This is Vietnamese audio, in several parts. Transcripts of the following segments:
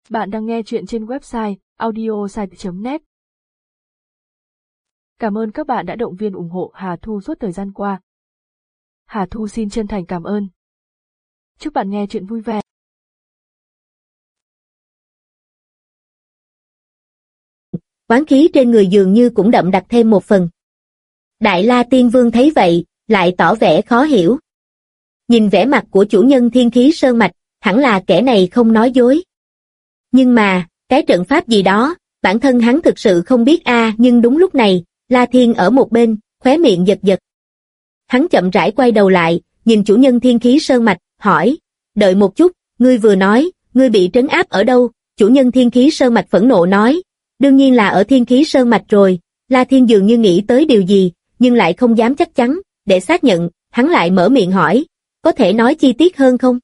Bạn đang nghe chuyện trên website audiosite.net. Cảm ơn các bạn đã động viên ủng hộ Hà Thu suốt thời gian qua. Hà Thu xin chân thành cảm ơn. Chúc bạn nghe chuyện vui vẻ. Oán khí trên người dường như cũng đậm đặc thêm một phần. Đại La Tiên Vương thấy vậy, lại tỏ vẻ khó hiểu. Nhìn vẻ mặt của chủ nhân Thiên Khí Sơn Mạch, hẳn là kẻ này không nói dối. Nhưng mà, cái trận pháp gì đó, bản thân hắn thực sự không biết nhưng đúng lúc này, La Thiên ở một bên, khóe miệng giật giật. Hắn chậm rãi quay đầu lại, nhìn chủ nhân Thiên Khí Sơn Mạch, hỏi, đợi một chút, ngươi vừa nói, ngươi bị trấn áp ở đâu? Chủ nhân Thiên Khí Sơn Mạch phẫn nộ nói, đương nhiên là ở Thiên Khí Sơn Mạch rồi. La Thiên dường như nghĩ tới điều gì, nhưng lại không dám chắc chắn, để xác nhận, hắn lại mở miệng hỏi, có thể nói chi tiết hơn không?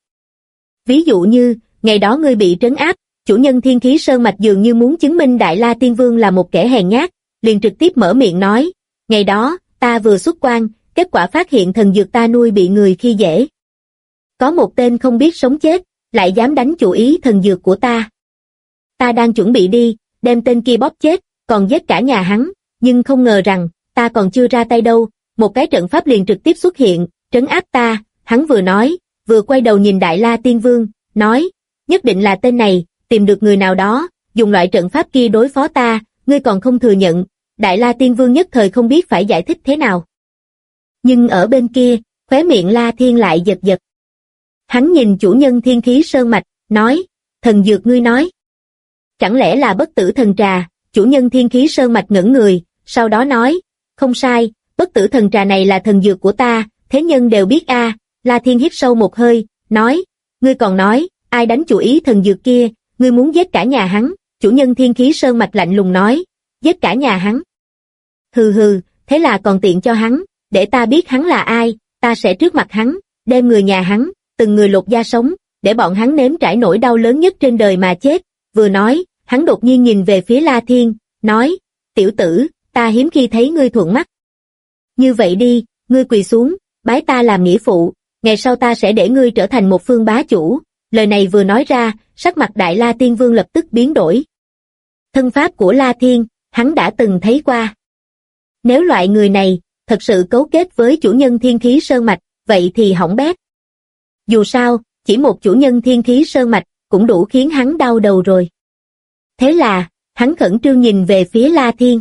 Ví dụ như, ngày đó ngươi bị trấn áp, chủ nhân Thiên Khí Sơn Mạch dường như muốn chứng minh Đại La Tiên Vương là một kẻ hèn nhát, liền trực tiếp mở miệng nói, ngày đó, ta vừa xuất quan, kết quả phát hiện thần dược ta nuôi bị người khi dễ. Có một tên không biết sống chết, lại dám đánh chủ ý thần dược của ta. Ta đang chuẩn bị đi, đem tên kia bóp chết, còn giết cả nhà hắn, nhưng không ngờ rằng, ta còn chưa ra tay đâu, một cái trận pháp liền trực tiếp xuất hiện, trấn áp ta. Hắn vừa nói, vừa quay đầu nhìn Đại La Tiên Vương, nói, nhất định là tên này, tìm được người nào đó, dùng loại trận pháp kia đối phó ta, ngươi còn không thừa nhận. Đại La Tiên Vương nhất thời không biết phải giải thích thế nào. Nhưng ở bên kia, khóe miệng La Thiên lại giật giật. Hắn nhìn chủ nhân Thiên Khí Sơn Mạch, nói, thần dược ngươi nói. Chẳng lẽ là bất tử thần trà? Chủ nhân Thiên Khí Sơn Mạch ngẩn người, sau đó nói, không sai, bất tử thần trà này là thần dược của ta, thế nhân đều biết La Thiên hít sâu một hơi, nói, ngươi còn nói, ai đánh chủ ý thần dược kia, ngươi muốn giết cả nhà hắn. Chủ nhân Thiên Khí Sơn Mạch lạnh lùng nói, giết cả nhà hắn. Hừ hừ, thế là còn tiện cho hắn, để ta biết hắn là ai, ta sẽ trước mặt hắn, đem người nhà hắn, từng người lột da sống, để bọn hắn nếm trải nỗi đau lớn nhất trên đời mà chết. Vừa nói, hắn đột nhiên nhìn về phía La Thiên, nói, tiểu tử, ta hiếm khi thấy ngươi thuận mắt. Như vậy đi, ngươi quỳ xuống, bái ta làm nghĩa phụ, ngày sau ta sẽ để ngươi trở thành một phương bá chủ. Lời này vừa nói ra, sắc mặt Đại La Tiên Vương lập tức biến đổi. Thân pháp của La Thiên, hắn đã từng thấy qua. Nếu loại người này, thật sự cấu kết với chủ nhân Thiên Khí Sơn Mạch, vậy thì hỏng bét. Dù sao, chỉ một chủ nhân Thiên Khí Sơn Mạch, cũng đủ khiến hắn đau đầu rồi. Thế là, hắn khẩn trương nhìn về phía La Thiên.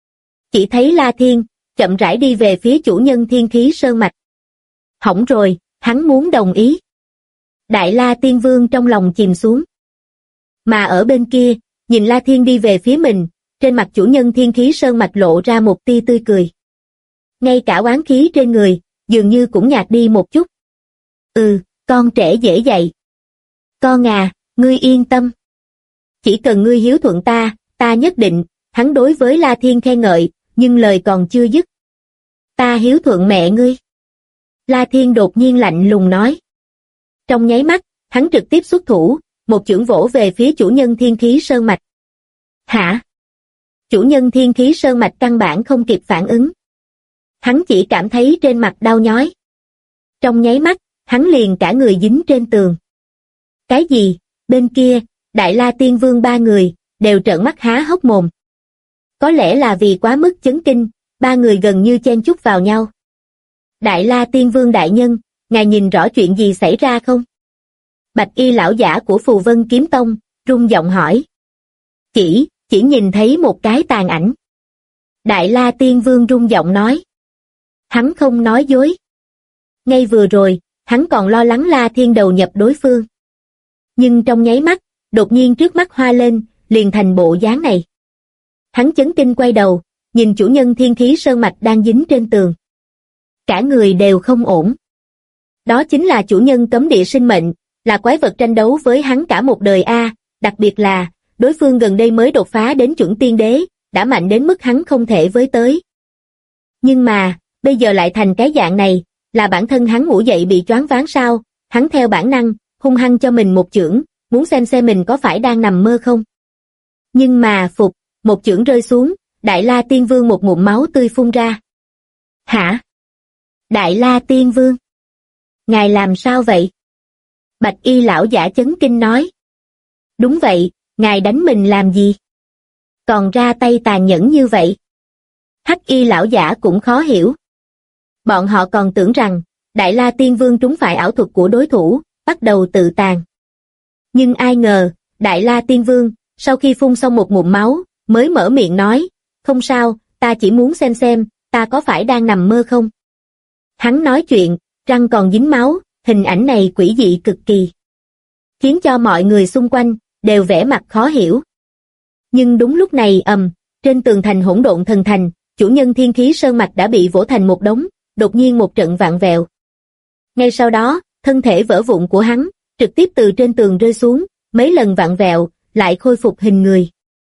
Chỉ thấy La Thiên, chậm rãi đi về phía chủ nhân Thiên Khí Sơn Mạch. Hỏng rồi, hắn muốn đồng ý. Đại La Tiên Vương trong lòng chìm xuống. Mà ở bên kia, nhìn La Thiên đi về phía mình, trên mặt chủ nhân Thiên Khí Sơn Mạch lộ ra một tia tươi cười. Ngay cả oán khí trên người, dường như cũng nhạt đi một chút. Con trẻ dễ dạy. Con ngươi yên tâm. Chỉ cần ngươi hiếu thuận ta nhất định. Hắn đối với La Thiên khen ngợi, nhưng lời còn chưa dứt. Ta hiếu thuận mẹ ngươi. La Thiên đột nhiên lạnh lùng nói. Trong nháy mắt, hắn trực tiếp xuất thủ, một chưởng vỗ về phía chủ nhân Thiên Khí Sơn Mạch. Hả? Chủ nhân Thiên Khí Sơn Mạch căn bản không kịp phản ứng. Hắn chỉ cảm thấy trên mặt đau nhói. Trong nháy mắt, hắn liền cả người dính trên tường. Cái gì? Bên kia, Đại La Tiên Vương ba người, đều trợn mắt há hốc mồm. Có lẽ là vì quá mức chấn kinh, ba người gần như chen chúc vào nhau. Đại La Tiên Vương đại nhân, ngài nhìn rõ chuyện gì xảy ra không? Bạch y lão giả của Phù Vân Kiếm Tông, rung giọng hỏi. Chỉ nhìn thấy một cái tàn ảnh. Đại La Tiên Vương rung giọng nói. Hắn không nói dối. Ngay vừa rồi, hắn còn lo lắng La Thiên đầu nhập đối phương. Nhưng trong nháy mắt, đột nhiên trước mắt hoa lên, liền thành bộ dáng này. Hắn chấn kinh quay đầu, nhìn chủ nhân Thiên Khí Sơn Mạch đang dính trên tường. Cả người đều không ổn. Đó chính là chủ nhân cấm địa sinh mệnh, là quái vật tranh đấu với hắn cả một đời đặc biệt là, đối phương gần đây mới đột phá đến chuẩn tiên đế, đã mạnh đến mức hắn không thể với tới. Nhưng mà, bây giờ lại thành cái dạng này, là bản thân hắn ngủ dậy bị choáng váng sao? Hắn theo bản năng, hung hăng cho mình một chưởng, muốn xem mình có phải đang nằm mơ không. Nhưng mà một chưởng rơi xuống, Đại La Tiên Vương một ngụm máu tươi phun ra. Hả? Đại La Tiên Vương? Ngài làm sao vậy? Bạch y lão giả chấn kinh nói. Đúng vậy, ngài đánh mình làm gì? Còn ra tay tàn nhẫn như vậy. Hắc y lão giả cũng khó hiểu. Bọn họ còn tưởng rằng, Đại La Tiên Vương trúng phải ảo thuật của đối thủ, bắt đầu tự tàn. Nhưng ai ngờ, Đại La Tiên Vương, sau khi phun xong một ngụm máu, mới mở miệng nói, không sao, ta chỉ muốn xem, ta có phải đang nằm mơ không? Hắn nói chuyện, răng còn dính máu, hình ảnh này quỷ dị cực kỳ. Khiến cho mọi người xung quanh, đều vẻ mặt khó hiểu. Nhưng đúng lúc này trên tường thành Hỗn Độn Thần Thành, chủ nhân Thiên Khí Sơn Mạch đã bị vỗ thành một đống, đột nhiên một trận vạn vẹo. Ngay sau đó, thân thể vỡ vụn của hắn, trực tiếp từ trên tường rơi xuống, mấy lần vạn vẹo, lại khôi phục hình người.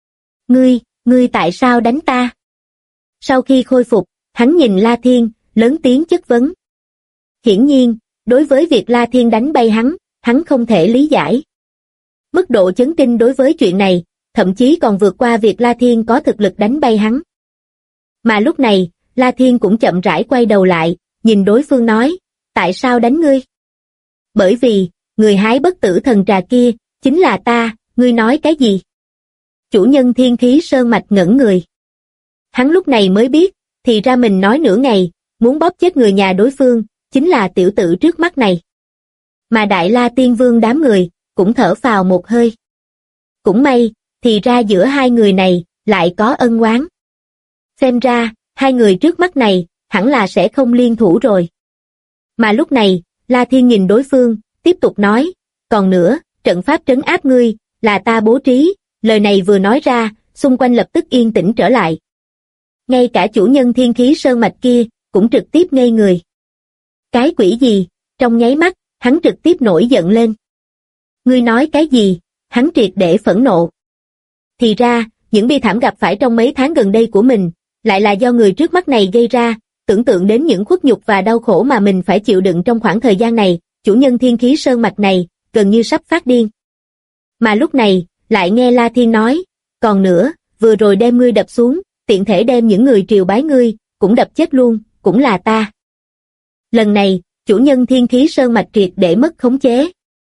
Ngươi tại sao đánh ta? Sau khi khôi phục, hắn nhìn La Thiên, lớn tiếng chất vấn. Hiển nhiên, đối với việc La Thiên đánh bay hắn không thể lý giải. Mức độ chấn kinh đối với chuyện này, thậm chí còn vượt qua việc La Thiên có thực lực đánh bay hắn. Mà lúc này, La Thiên cũng chậm rãi quay đầu lại, nhìn đối phương nói, tại sao đánh ngươi? Bởi vì, người hái bất tử thần trà kia, chính là ta, ngươi nói cái gì? Chủ nhân Thiên Khí Sơn Mạch ngẩn người. Hắn lúc này mới biết, thì ra mình nói nửa ngày, muốn bóp chết người nhà đối phương, chính là tiểu tử trước mắt này. Mà Đại La Tiên Vương đám người, cũng thở phào một hơi. Cũng may, thì ra giữa hai người này, lại có ân oán. Xem ra, hai người trước mắt này, hẳn là sẽ không liên thủ rồi. Mà lúc này, La Thiên nhìn đối phương, tiếp tục nói, còn nữa, trận pháp trấn áp ngươi, là ta bố trí, lời này vừa nói ra, xung quanh lập tức yên tĩnh trở lại. Ngay cả chủ nhân Thiên Khí Sơn Mạch kia, cũng trực tiếp ngây người. Cái quỷ gì? Trong nháy mắt, hắn trực tiếp nổi giận lên. Ngươi nói cái gì? Hắn triệt để phẫn nộ. Thì ra, những bi thảm gặp phải trong mấy tháng gần đây của mình, lại là do người trước mắt này gây ra, tưởng tượng đến những khuất nhục và đau khổ mà mình phải chịu đựng trong khoảng thời gian này, chủ nhân Thiên Khí Sơn Mạch này, gần như sắp phát điên. Mà lúc này, lại nghe La Thiên nói, còn nữa, vừa rồi đem ngươi đập xuống, tiện thể đem những người triều bái ngươi, cũng đập chết luôn, cũng là ta. Lần này, chủ nhân Thiên Khí Sơn Mạch triệt để mất khống chế.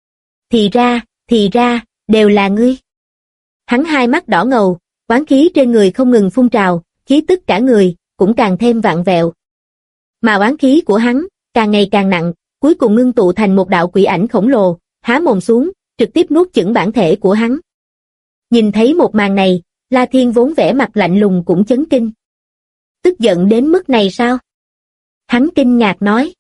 Thì ra, đều là ngươi. Hắn hai mắt đỏ ngầu, oán khí trên người không ngừng phun trào, khí tức cả người, cũng càng thêm vạn vẹo. Mà oán khí của hắn, càng ngày càng nặng, cuối cùng ngưng tụ thành một đạo quỷ ảnh khổng lồ, há mồm xuống, trực tiếp nuốt chửng bản thể của hắn. Nhìn thấy một màn này, La Thiên vốn vẻ mặt lạnh lùng cũng chấn kinh. Tức giận đến mức này sao? Hắn kinh ngạc nói.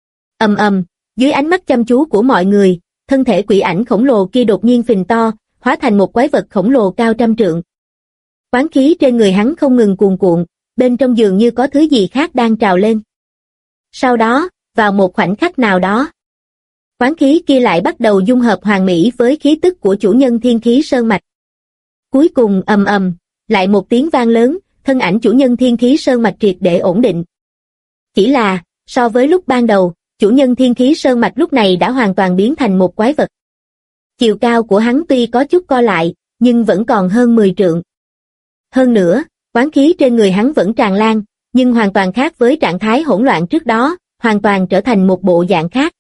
Dưới ánh mắt chăm chú của mọi người, thân thể quỷ ảnh khổng lồ kia đột nhiên phình to, hóa thành một quái vật khổng lồ cao trăm trượng. Oán khí trên người hắn không ngừng cuồn cuộn, bên trong dường như có thứ gì khác đang trào lên. Sau đó, vào một khoảnh khắc nào đó, oán khí kia lại bắt đầu dung hợp hoàn mỹ với khí tức của chủ nhân Thiên Khí Sơn Mạch. Cuối cùng lại một tiếng vang lớn, thân ảnh chủ nhân Thiên Khí Sơn Mạch triệt để ổn định. Chỉ là, so với lúc ban đầu, chủ nhân Thiên Khí Sơn Mạch lúc này đã hoàn toàn biến thành một quái vật. Chiều cao của hắn tuy có chút co lại, nhưng vẫn còn hơn 10 trượng. Hơn nữa, oán khí trên người hắn vẫn tràn lan, nhưng hoàn toàn khác với trạng thái hỗn loạn trước đó, hoàn toàn trở thành một bộ dạng khác.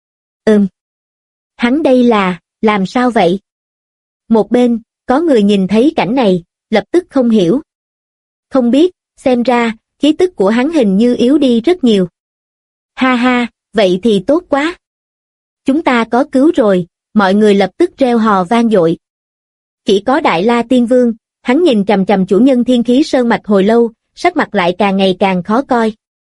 Hắn đây là, làm sao vậy? Một bên, có người nhìn thấy cảnh này, lập tức không hiểu. Không biết, xem ra, khí tức của hắn hình như yếu đi rất nhiều. Ha ha, vậy thì tốt quá. Chúng ta có cứu rồi, mọi người lập tức reo hò vang dội. Chỉ có Đại La Tiên Vương, hắn nhìn chằm chằm chủ nhân Thiên Khí Sơn Mạch hồi lâu, sắc mặt lại càng ngày càng khó coi.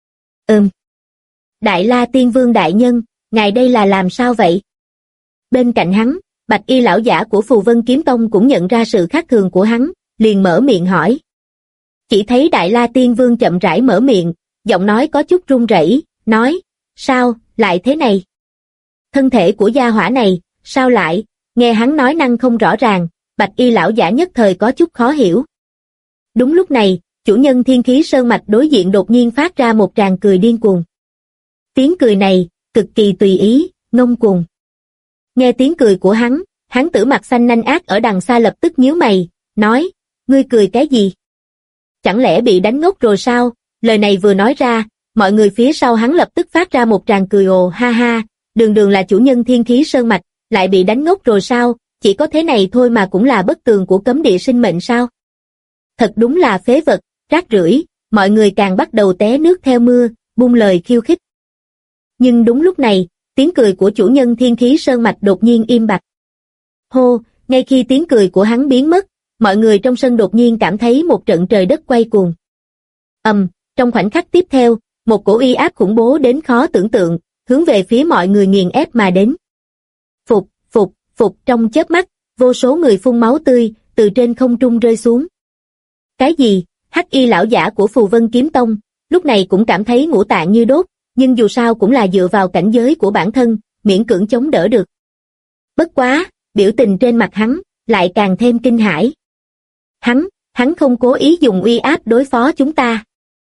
Đại La Tiên Vương đại nhân, ngài đây là làm sao vậy? Bên cạnh hắn, Bạch Y lão giả của Phù Vân Kiếm Tông cũng nhận ra sự khác thường của hắn, liền mở miệng hỏi. Chỉ thấy Đại La Tiên Vương chậm rãi mở miệng, giọng nói có chút run rẩy, nói, sao, lại thế này? Thân thể của gia hỏa này, sao lại, nghe hắn nói năng không rõ ràng, Bạch Y lão giả nhất thời có chút khó hiểu. Đúng lúc này, chủ nhân Thiên Khí Sơn Mạch đối diện đột nhiên phát ra một tràng cười điên cuồng. Tiếng cười này, cực kỳ tùy ý, ngông cuồng. Nghe tiếng cười của hắn tử mặt xanh nanh ác ở đằng xa lập tức nhíu mày, nói, ngươi cười cái gì? Chẳng lẽ bị đánh ngốc rồi sao? Lời này vừa nói ra, mọi người phía sau hắn lập tức phát ra một tràng cười ồ ha ha, đường đường là chủ nhân Thiên Khí Sơn Mạch, lại bị đánh ngốc rồi sao? chỉ có thế này thôi mà cũng là bức tường của cấm địa sinh mệnh sao? Thật đúng là phế vật, rác rưởi, mọi người càng bắt đầu té nước theo mưa, buông lời khiêu khích. Nhưng đúng lúc này, tiếng cười của chủ nhân Thiên Khí Sơn Mạch đột nhiên im bặt. Hô, ngay khi tiếng cười của hắn biến mất, mọi người trong sân đột nhiên cảm thấy một trận trời đất quay cuồng. Trong khoảnh khắc tiếp theo, một cổ uy áp khủng bố đến khó tưởng tượng, hướng về phía mọi người nghiền ép mà đến. Phục, trong chớp mắt, vô số người phun máu tươi, từ trên không trung rơi xuống. Cái gì? Hắc y lão giả của Phù Vân Kiếm Tông, lúc này cũng cảm thấy ngũ tạng như đốt, nhưng dù sao cũng là dựa vào cảnh giới của bản thân, miễn cưỡng chống đỡ được. Bất quá, biểu tình trên mặt hắn, lại càng thêm kinh hãi. Hắn không cố ý dùng uy áp đối phó chúng ta.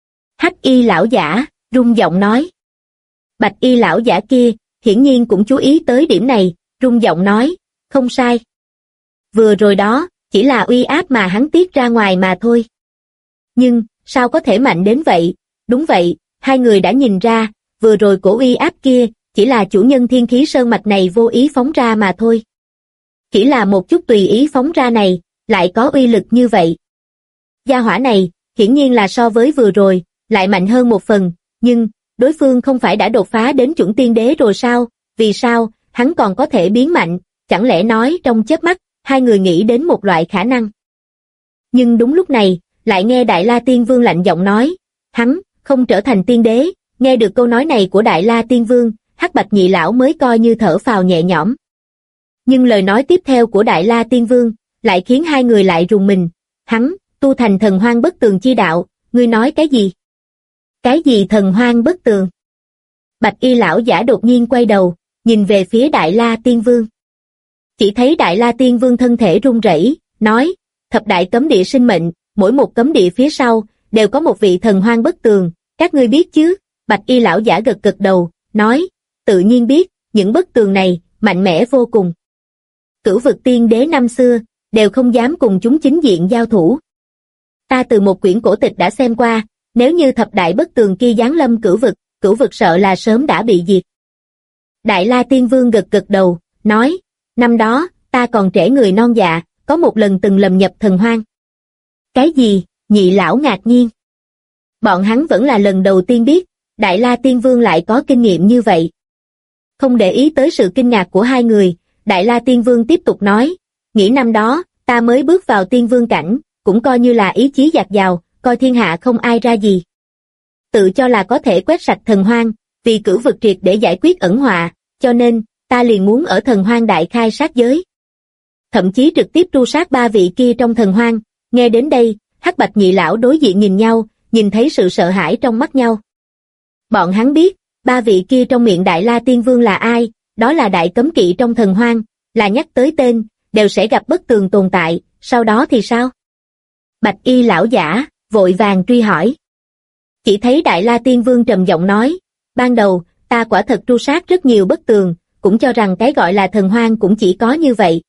Hắc y lão giả, rung giọng nói. Bạch y lão giả kia, hiển nhiên cũng chú ý tới điểm này, rung giọng nói, không sai. Vừa rồi đó, chỉ là uy áp mà hắn tiết ra ngoài mà thôi. Nhưng, sao có thể mạnh đến vậy? Đúng vậy, hai người đã nhìn ra, vừa rồi cổ uy áp kia, chỉ là chủ nhân Thiên Khí Sơn Mạch này vô ý phóng ra mà thôi. Chỉ là một chút tùy ý phóng ra này, lại có uy lực như vậy. Gia hỏa này, hiển nhiên là so với vừa rồi, lại mạnh hơn một phần, nhưng, đối phương không phải đã đột phá đến chuẩn tiên đế rồi sao? Vì sao, hắn còn có thể biến mạnh, chẳng lẽ nói trong chớp mắt, hai người nghĩ đến một loại khả năng. Nhưng đúng lúc này, lại nghe Đại La Tiên Vương lạnh giọng nói, hắn, không trở thành tiên đế. Nghe được câu nói này của Đại La Tiên Vương, Hắc Bạch nhị lão mới coi như thở phào nhẹ nhõm. Nhưng lời nói tiếp theo của Đại La Tiên Vương, lại khiến hai người lại rùng mình. Hắn, tu thành thần hoang bất tường chi đạo, ngươi nói cái gì? Cái gì thần hoang bất tường? Bạch y lão giả đột nhiên quay đầu, nhìn về phía Đại La Tiên Vương. Chỉ thấy Đại La Tiên Vương thân thể run rẩy, nói, thập đại cấm địa sinh mệnh, mỗi một cấm địa phía sau, đều có một vị thần hoang bất tường, các ngươi biết chứ? Bạch y lão giả gật gật đầu, nói, tự nhiên biết, những bức tường này, mạnh mẽ vô cùng. Cửu vực tiên đế năm xưa, đều không dám cùng chúng chính diện giao thủ. Ta từ một quyển cổ tịch đã xem qua, nếu như thập đại bức tường kia giáng lâm cửu vực sợ là sớm đã bị diệt. Đại La Tiên Vương gật gật đầu, nói, năm đó, ta còn trẻ người non dạ, có một lần từng lầm nhập thần hoang. Cái gì? Nhị lão ngạc nhiên. Bọn hắn vẫn là lần đầu tiên biết, Đại La Tiên Vương lại có kinh nghiệm như vậy. Không để ý tới sự kinh ngạc của hai người, Đại La Tiên Vương tiếp tục nói, nghĩ năm đó, ta mới bước vào tiên vương cảnh, cũng coi như là ý chí dạt dào, coi thiên hạ không ai ra gì. Tự cho là có thể quét sạch thần hoang, vì cửu vực triệt để giải quyết ẩn họa, cho nên, ta liền muốn ở thần hoang đại khai sát giới. Thậm chí trực tiếp tru sát ba vị kia trong thần hoang, nghe đến đây, Hắc Bạch nhị lão đối diện nhìn nhau, nhìn thấy sự sợ hãi trong mắt nhau. Bọn hắn biết, ba vị kia trong miệng Đại La Tiên Vương là ai, đó là đại cấm kỵ trong thần hoang, là nhắc tới tên, đều sẽ gặp bất tường tồn tại, sau đó thì sao? Bạch y lão giả, vội vàng truy hỏi. Chỉ thấy Đại La Tiên Vương trầm giọng nói, ban đầu, ta quả thật tru sát rất nhiều bất tường, cũng cho rằng cái gọi là thần hoang cũng chỉ có như vậy.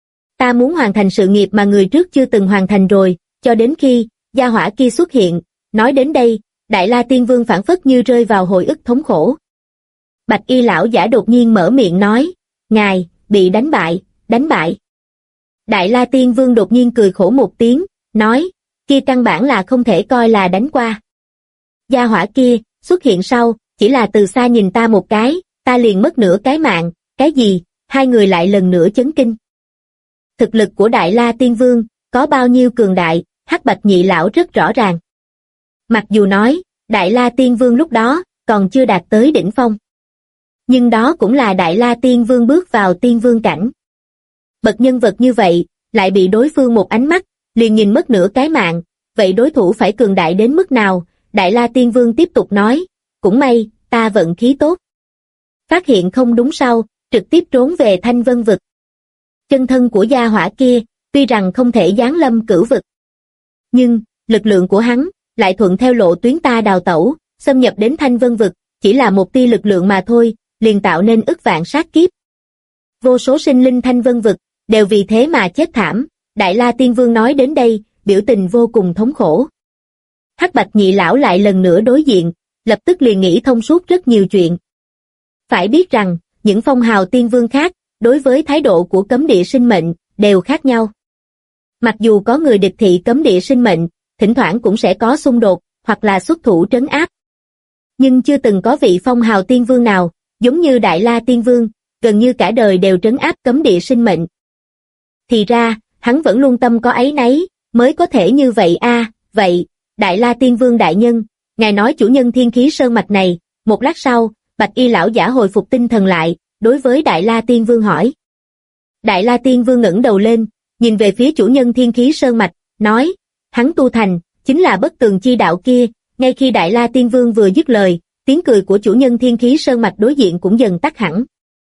Ta muốn hoàn thành sự nghiệp mà người trước chưa từng hoàn thành rồi, cho đến khi, gia hỏa kia xuất hiện, nói đến đây, Đại La Tiên Vương phảng phất như rơi vào hồi ức thống khổ. Bạch y lão giả đột nhiên mở miệng nói, ngài, bị đánh bại, đánh bại. Đại La Tiên Vương đột nhiên cười khổ một tiếng, nói, kia căn bản là không thể coi là đánh qua. Gia hỏa kia, xuất hiện sau, chỉ là từ xa nhìn ta một cái, ta liền mất nửa cái mạng, cái gì? Hai người lại lần nữa chấn kinh. Thực lực của Đại La Tiên Vương, có bao nhiêu cường đại, Hắc Bạch nhị lão rất rõ ràng. Mặc dù nói, Đại La Tiên Vương lúc đó, còn chưa đạt tới đỉnh phong. Nhưng đó cũng là Đại La Tiên Vương bước vào tiên vương cảnh. Bậc nhân vật như vậy, lại bị đối phương một ánh mắt, liền nhìn mất nửa cái mạng, vậy đối thủ phải cường đại đến mức nào? Đại La Tiên Vương tiếp tục nói, cũng may, ta vận khí tốt. Phát hiện không đúng sau, trực tiếp trốn về Thanh Vân vực. Chân thân của gia hỏa kia, tuy rằng không thể giáng lâm cửu vực. Nhưng, lực lượng của hắn, lại thuận theo lộ tuyến ta đào tẩu, xâm nhập đến Thanh Vân vực, chỉ là một tia lực lượng mà thôi, liền tạo nên ức vạn sát kiếp. Vô số sinh linh Thanh Vân vực, đều vì thế mà chết thảm. Đại La Tiên Vương nói đến đây, biểu tình vô cùng thống khổ. Hắc Bạch nhị lão lại lần nữa đối diện, lập tức liền nghĩ thông suốt rất nhiều chuyện. Phải biết rằng, những phong hào tiên vương khác, đối với thái độ của cấm địa sinh mệnh, đều khác nhau. Mặc dù có người địch thị cấm địa sinh mệnh, thỉnh thoảng cũng sẽ có xung đột, hoặc là xuất thủ trấn áp. Nhưng chưa từng có vị phong hào tiên vương nào, giống như Đại La Tiên Vương, gần như cả đời đều trấn áp cấm địa sinh mệnh. Thì ra, hắn vẫn luôn tâm có áy náy, mới có thể như vậy a. Vậy, Đại La Tiên Vương đại nhân, ngài nói chủ nhân thiên khí sơn mạch này. Một lát sau, Bạch Y lão giả hồi phục tinh thần lại, đối với Đại La Tiên Vương hỏi. Đại La Tiên Vương ngẩng đầu lên, nhìn về phía chủ nhân thiên khí sơn mạch, nói, hắn tu thành, chính là bất tường chi đạo kia. Ngay khi Đại La Tiên Vương vừa dứt lời, tiếng cười của chủ nhân thiên khí sơn mạch đối diện cũng dần tắt hẳn.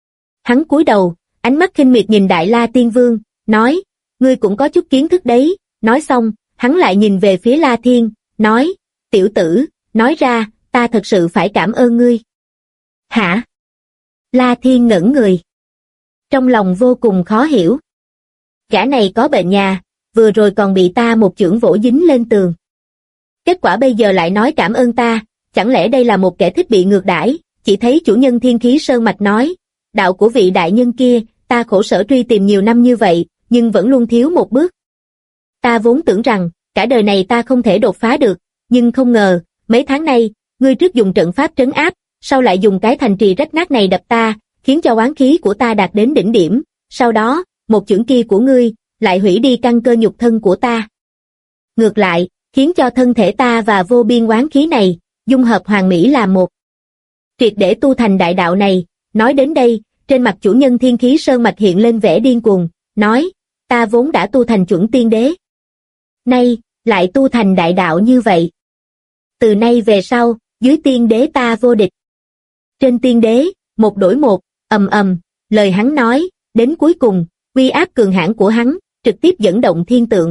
Hắn cúi đầu, ánh mắt khinh miệt nhìn Đại La Tiên Vương, nói, ngươi cũng có chút kiến thức đấy. Nói xong, hắn lại nhìn về phía La Thiên, nói, tiểu tử, nói ra, ta thật sự phải cảm ơn ngươi. Hả? La Thiên ngẩn người. Trong lòng vô cùng khó hiểu. Gã này có bệnh nhà, vừa rồi còn bị ta một chưởng vỗ dính lên tường. Kết quả bây giờ lại nói cảm ơn ta, chẳng lẽ đây là một kẻ thích bị ngược đãi? Chỉ thấy chủ nhân thiên khí sơn mạch nói, đạo của vị đại nhân kia, ta khổ sở truy tìm nhiều năm như vậy, nhưng vẫn luôn thiếu một bước. Ta vốn tưởng rằng, cả đời này ta không thể đột phá được, nhưng không ngờ, mấy tháng nay, ngươi trước dùng trận pháp trấn áp, sau lại dùng cái thành trì rách nát này đập ta, khiến cho oán khí của ta đạt đến đỉnh điểm, sau đó, một chưởng kia của ngươi, lại hủy đi căn cơ nhục thân của ta. Ngược lại, khiến cho thân thể ta và vô biên oán khí này, dung hợp hoàn mỹ làm một. Triệt để tu thành đại đạo này, nói đến đây, trên mặt chủ nhân thiên khí sơn mạch hiện lên vẻ điên cuồng, nói, ta vốn đã tu thành chuẩn tiên đế. Nay, lại tu thành đại đạo như vậy. Từ nay về sau, dưới tiên đế ta vô địch. Trên tiên đế, một đổi một, ầm ầm, lời hắn nói, đến cuối cùng, uy áp cường hãn của hắn, trực tiếp dẫn động thiên tượng.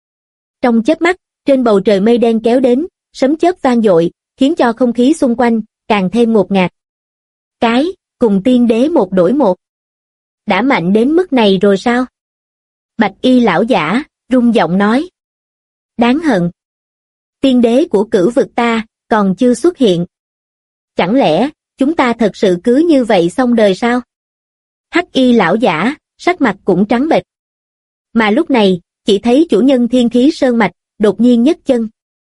Trong chớp mắt, trên bầu trời mây đen kéo đến, sấm chớp vang dội, khiến cho không khí xung quanh, càng thêm ngột ngạt. Cái, cùng tiên đế một đổi một. Đã mạnh đến mức này rồi sao? Bạch Y lão giả, rung giọng nói. Đáng hận. Tiên đế của cửu vực ta, còn chưa xuất hiện. Chẳng lẽ, chúng ta thật sự cứ như vậy xong đời sao? Hắc Y lão giả, sắc mặt cũng trắng bệch. Mà lúc này, chỉ thấy chủ nhân thiên khí sơn mạch, đột nhiên nhấc chân.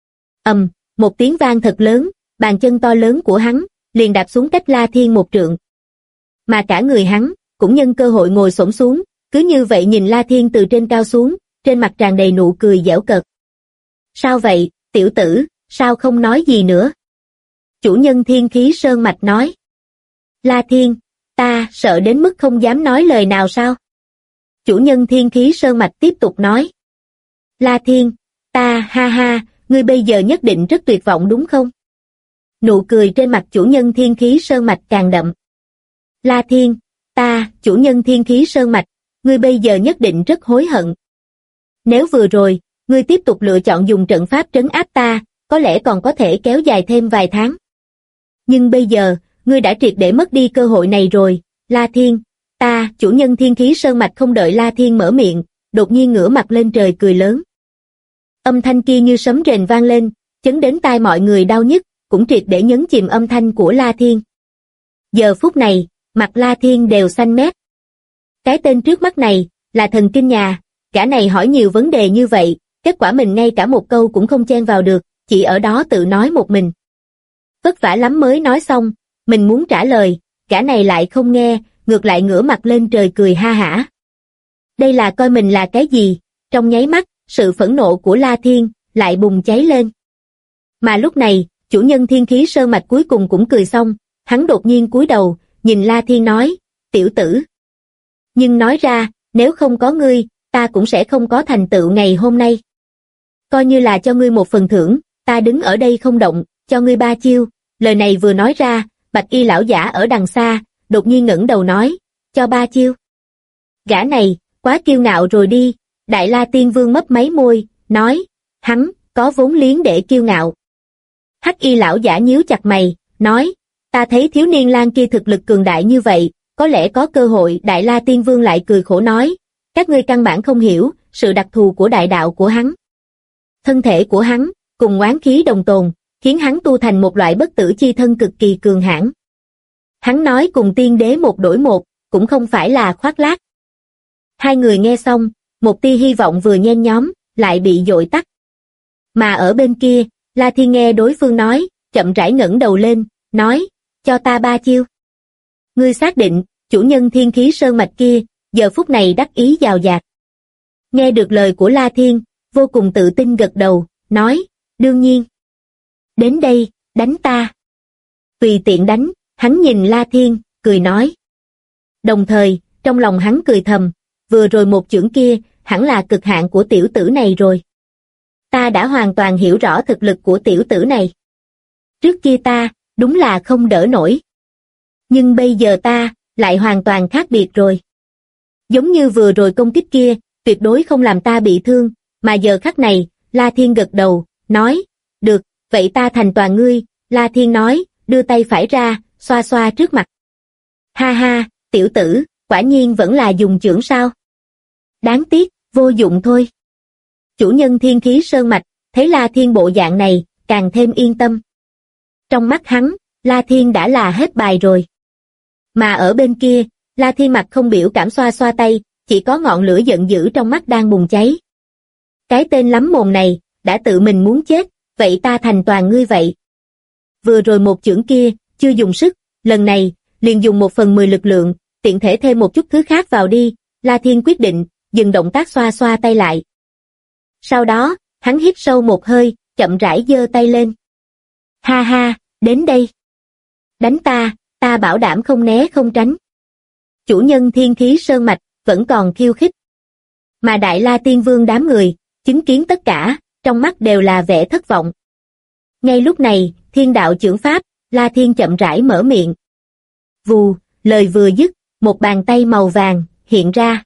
Một tiếng vang thật lớn, bàn chân to lớn của hắn, liền đạp xuống cách La Thiên một trượng. Mà cả người hắn, cũng nhân cơ hội ngồi xổm xuống, cứ như vậy nhìn La Thiên từ trên cao xuống, trên mặt tràn đầy nụ cười giễu cợt. Sao vậy, tiểu tử, sao không nói gì nữa? Chủ nhân thiên khí sơn mạch nói. La Thiên, ta sợ đến mức không dám nói lời nào sao? Chủ nhân thiên khí sơn mạch tiếp tục nói. La Thiên, ta ha ha, ngươi bây giờ nhất định rất tuyệt vọng đúng không? Nụ cười trên mặt chủ nhân thiên khí sơn mạch càng đậm. La Thiên, ta, chủ nhân thiên khí sơn mạch, ngươi bây giờ nhất định rất hối hận. Nếu vừa rồi, ngươi tiếp tục lựa chọn dùng trận pháp trấn áp ta, có lẽ còn có thể kéo dài thêm vài tháng. Nhưng bây giờ, ngươi đã triệt để mất đi cơ hội này rồi, La Thiên, ta, chủ nhân thiên khí sơn mạch không đợi La Thiên mở miệng, đột nhiên ngửa mặt lên trời cười lớn. Âm thanh kia như sấm rền vang lên, chấn đến tai mọi người đau nhức, cũng triệt để nhấn chìm âm thanh của La Thiên. Giờ phút này, mặt La Thiên đều xanh mét. Cái tên trước mắt này, là thần kinh nhà, gã này hỏi nhiều vấn đề như vậy, kết quả mình ngay cả một câu cũng không chen vào được, chỉ ở đó tự nói một mình. Vất vả lắm mới nói xong, mình muốn trả lời, gã này lại không nghe, ngược lại ngửa mặt lên trời cười ha hả. Đây là coi mình là cái gì? Trong nháy mắt, sự phẫn nộ của La Thiên lại bùng cháy lên. Mà lúc này, chủ nhân thiên khí sơn mạch cuối cùng cũng cười xong, hắn đột nhiên cúi đầu, nhìn La Thiên nói, tiểu tử. Nhưng nói ra, nếu không có ngươi, ta cũng sẽ không có thành tựu ngày hôm nay. Coi như là cho ngươi một phần thưởng, ta đứng ở đây không động, cho ngươi 3 chiêu. Lời này vừa nói ra, Bạch Y lão giả ở đằng xa, đột nhiên ngẩng đầu nói, cho 3 chiêu. Gã này, quá kiêu ngạo rồi đi. Đại La Tiên Vương mấp máy môi, nói, hắn, có vốn liếng để kiêu ngạo. Hắc Y lão giả nhíu chặt mày, nói, ta thấy thiếu niên lang kia thực lực cường đại như vậy, có lẽ có cơ hội. Đại La Tiên Vương lại cười khổ nói, các ngươi căn bản không hiểu, sự đặc thù của đại đạo của hắn. Thân thể của hắn, cùng oán khí đồng tồn, khiến hắn tu thành một loại bất tử chi thân cực kỳ cường hãn. Hắn nói cùng tiên đế một đổi một, cũng không phải là khoác lác. Hai người nghe xong, một tia hy vọng vừa nhen nhóm, lại bị dội tắt. Mà ở bên kia, La Thiên nghe đối phương nói, chậm rãi ngẩng đầu lên, nói, cho ta 3 chiêu. Ngươi xác định, chủ nhân thiên khí sơn mạch kia, giờ phút này đắc ý giàu dạt. Nghe được lời của La Thiên, vô cùng tự tin gật đầu, nói, đương nhiên. Đến đây, đánh ta. Tùy tiện đánh, hắn nhìn La Thiên, cười nói. Đồng thời, trong lòng hắn cười thầm, vừa rồi một chưởng kia, hẳn là cực hạn của tiểu tử này rồi. Ta đã hoàn toàn hiểu rõ thực lực của tiểu tử này. Trước kia ta, đúng là không đỡ nổi. Nhưng bây giờ ta, lại hoàn toàn khác biệt rồi. Giống như vừa rồi công kích kia, tuyệt đối không làm ta bị thương, mà giờ khắc này, La Thiên gật đầu, nói, được, vậy ta thành toàn ngươi, La Thiên nói, đưa tay phải ra, xoa xoa trước mặt. Ha ha, tiểu tử, quả nhiên vẫn là dùng chưởng sao? Đáng tiếc, vô dụng thôi. Chủ nhân thiên khí sơn mạch, thấy La Thiên bộ dạng này, càng thêm yên tâm. Trong mắt hắn, La Thiên đã là hết bài rồi. Mà ở bên kia, La Thiên mặt không biểu cảm xoa xoa tay, chỉ có ngọn lửa giận dữ trong mắt đang bùng cháy. Cái tên lắm mồm này, đã tự mình muốn chết, vậy ta thành toàn ngươi vậy. Vừa rồi một chưởng kia, chưa dùng sức, lần này, liền dùng 1/10 lực lượng, tiện thể thêm một chút thứ khác vào đi, La Thiên quyết định, dừng động tác xoa xoa tay lại. Sau đó, hắn hít sâu một hơi, chậm rãi giơ tay lên. Ha ha, đến đây. Đánh ta bảo đảm không né không tránh. Chủ nhân thiên khí sơn mạch, vẫn còn khiêu khích. Mà Đại La Tiên Vương đám người, chứng kiến tất cả, trong mắt đều là vẻ thất vọng. Ngay lúc này, thiên đạo chưởng pháp, La Thiên chậm rãi mở miệng. Vù, lời vừa dứt, một bàn tay màu vàng, hiện ra.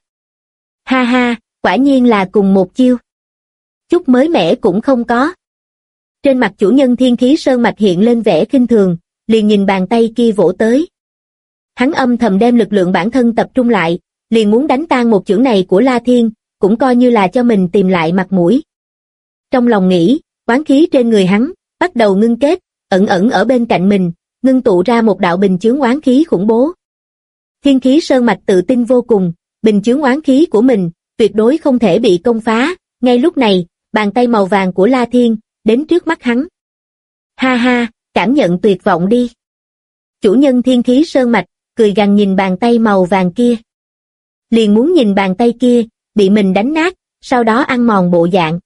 Ha ha, quả nhiên là cùng một chiêu. Chút mới mẻ cũng không có. Trên mặt chủ nhân thiên khí sơn mạch hiện lên vẻ khinh thường, liền nhìn bàn tay kia vỗ tới. Hắn âm thầm đem lực lượng bản thân tập trung lại, liền muốn đánh tan một chưởng này của La Thiên, cũng coi như là cho mình tìm lại mặt mũi. Trong lòng nghĩ, oán khí trên người hắn, bắt đầu ngưng kết, ẩn ẩn ở bên cạnh mình, ngưng tụ ra một đạo bình chướng oán khí khủng bố. Thiên khí sơn mạch tự tin vô cùng, bình chướng oán khí của mình, tuyệt đối không thể bị công phá, ngay lúc này, bàn tay màu vàng của La Thiên, đến trước mắt hắn. Ha ha, cảm nhận tuyệt vọng đi. Chủ nhân thiên khí sơn mạch, cười gằn nhìn bàn tay màu vàng kia. Liền muốn nhìn bàn tay kia, bị mình đánh nát, sau đó ăn mòn bộ dạng.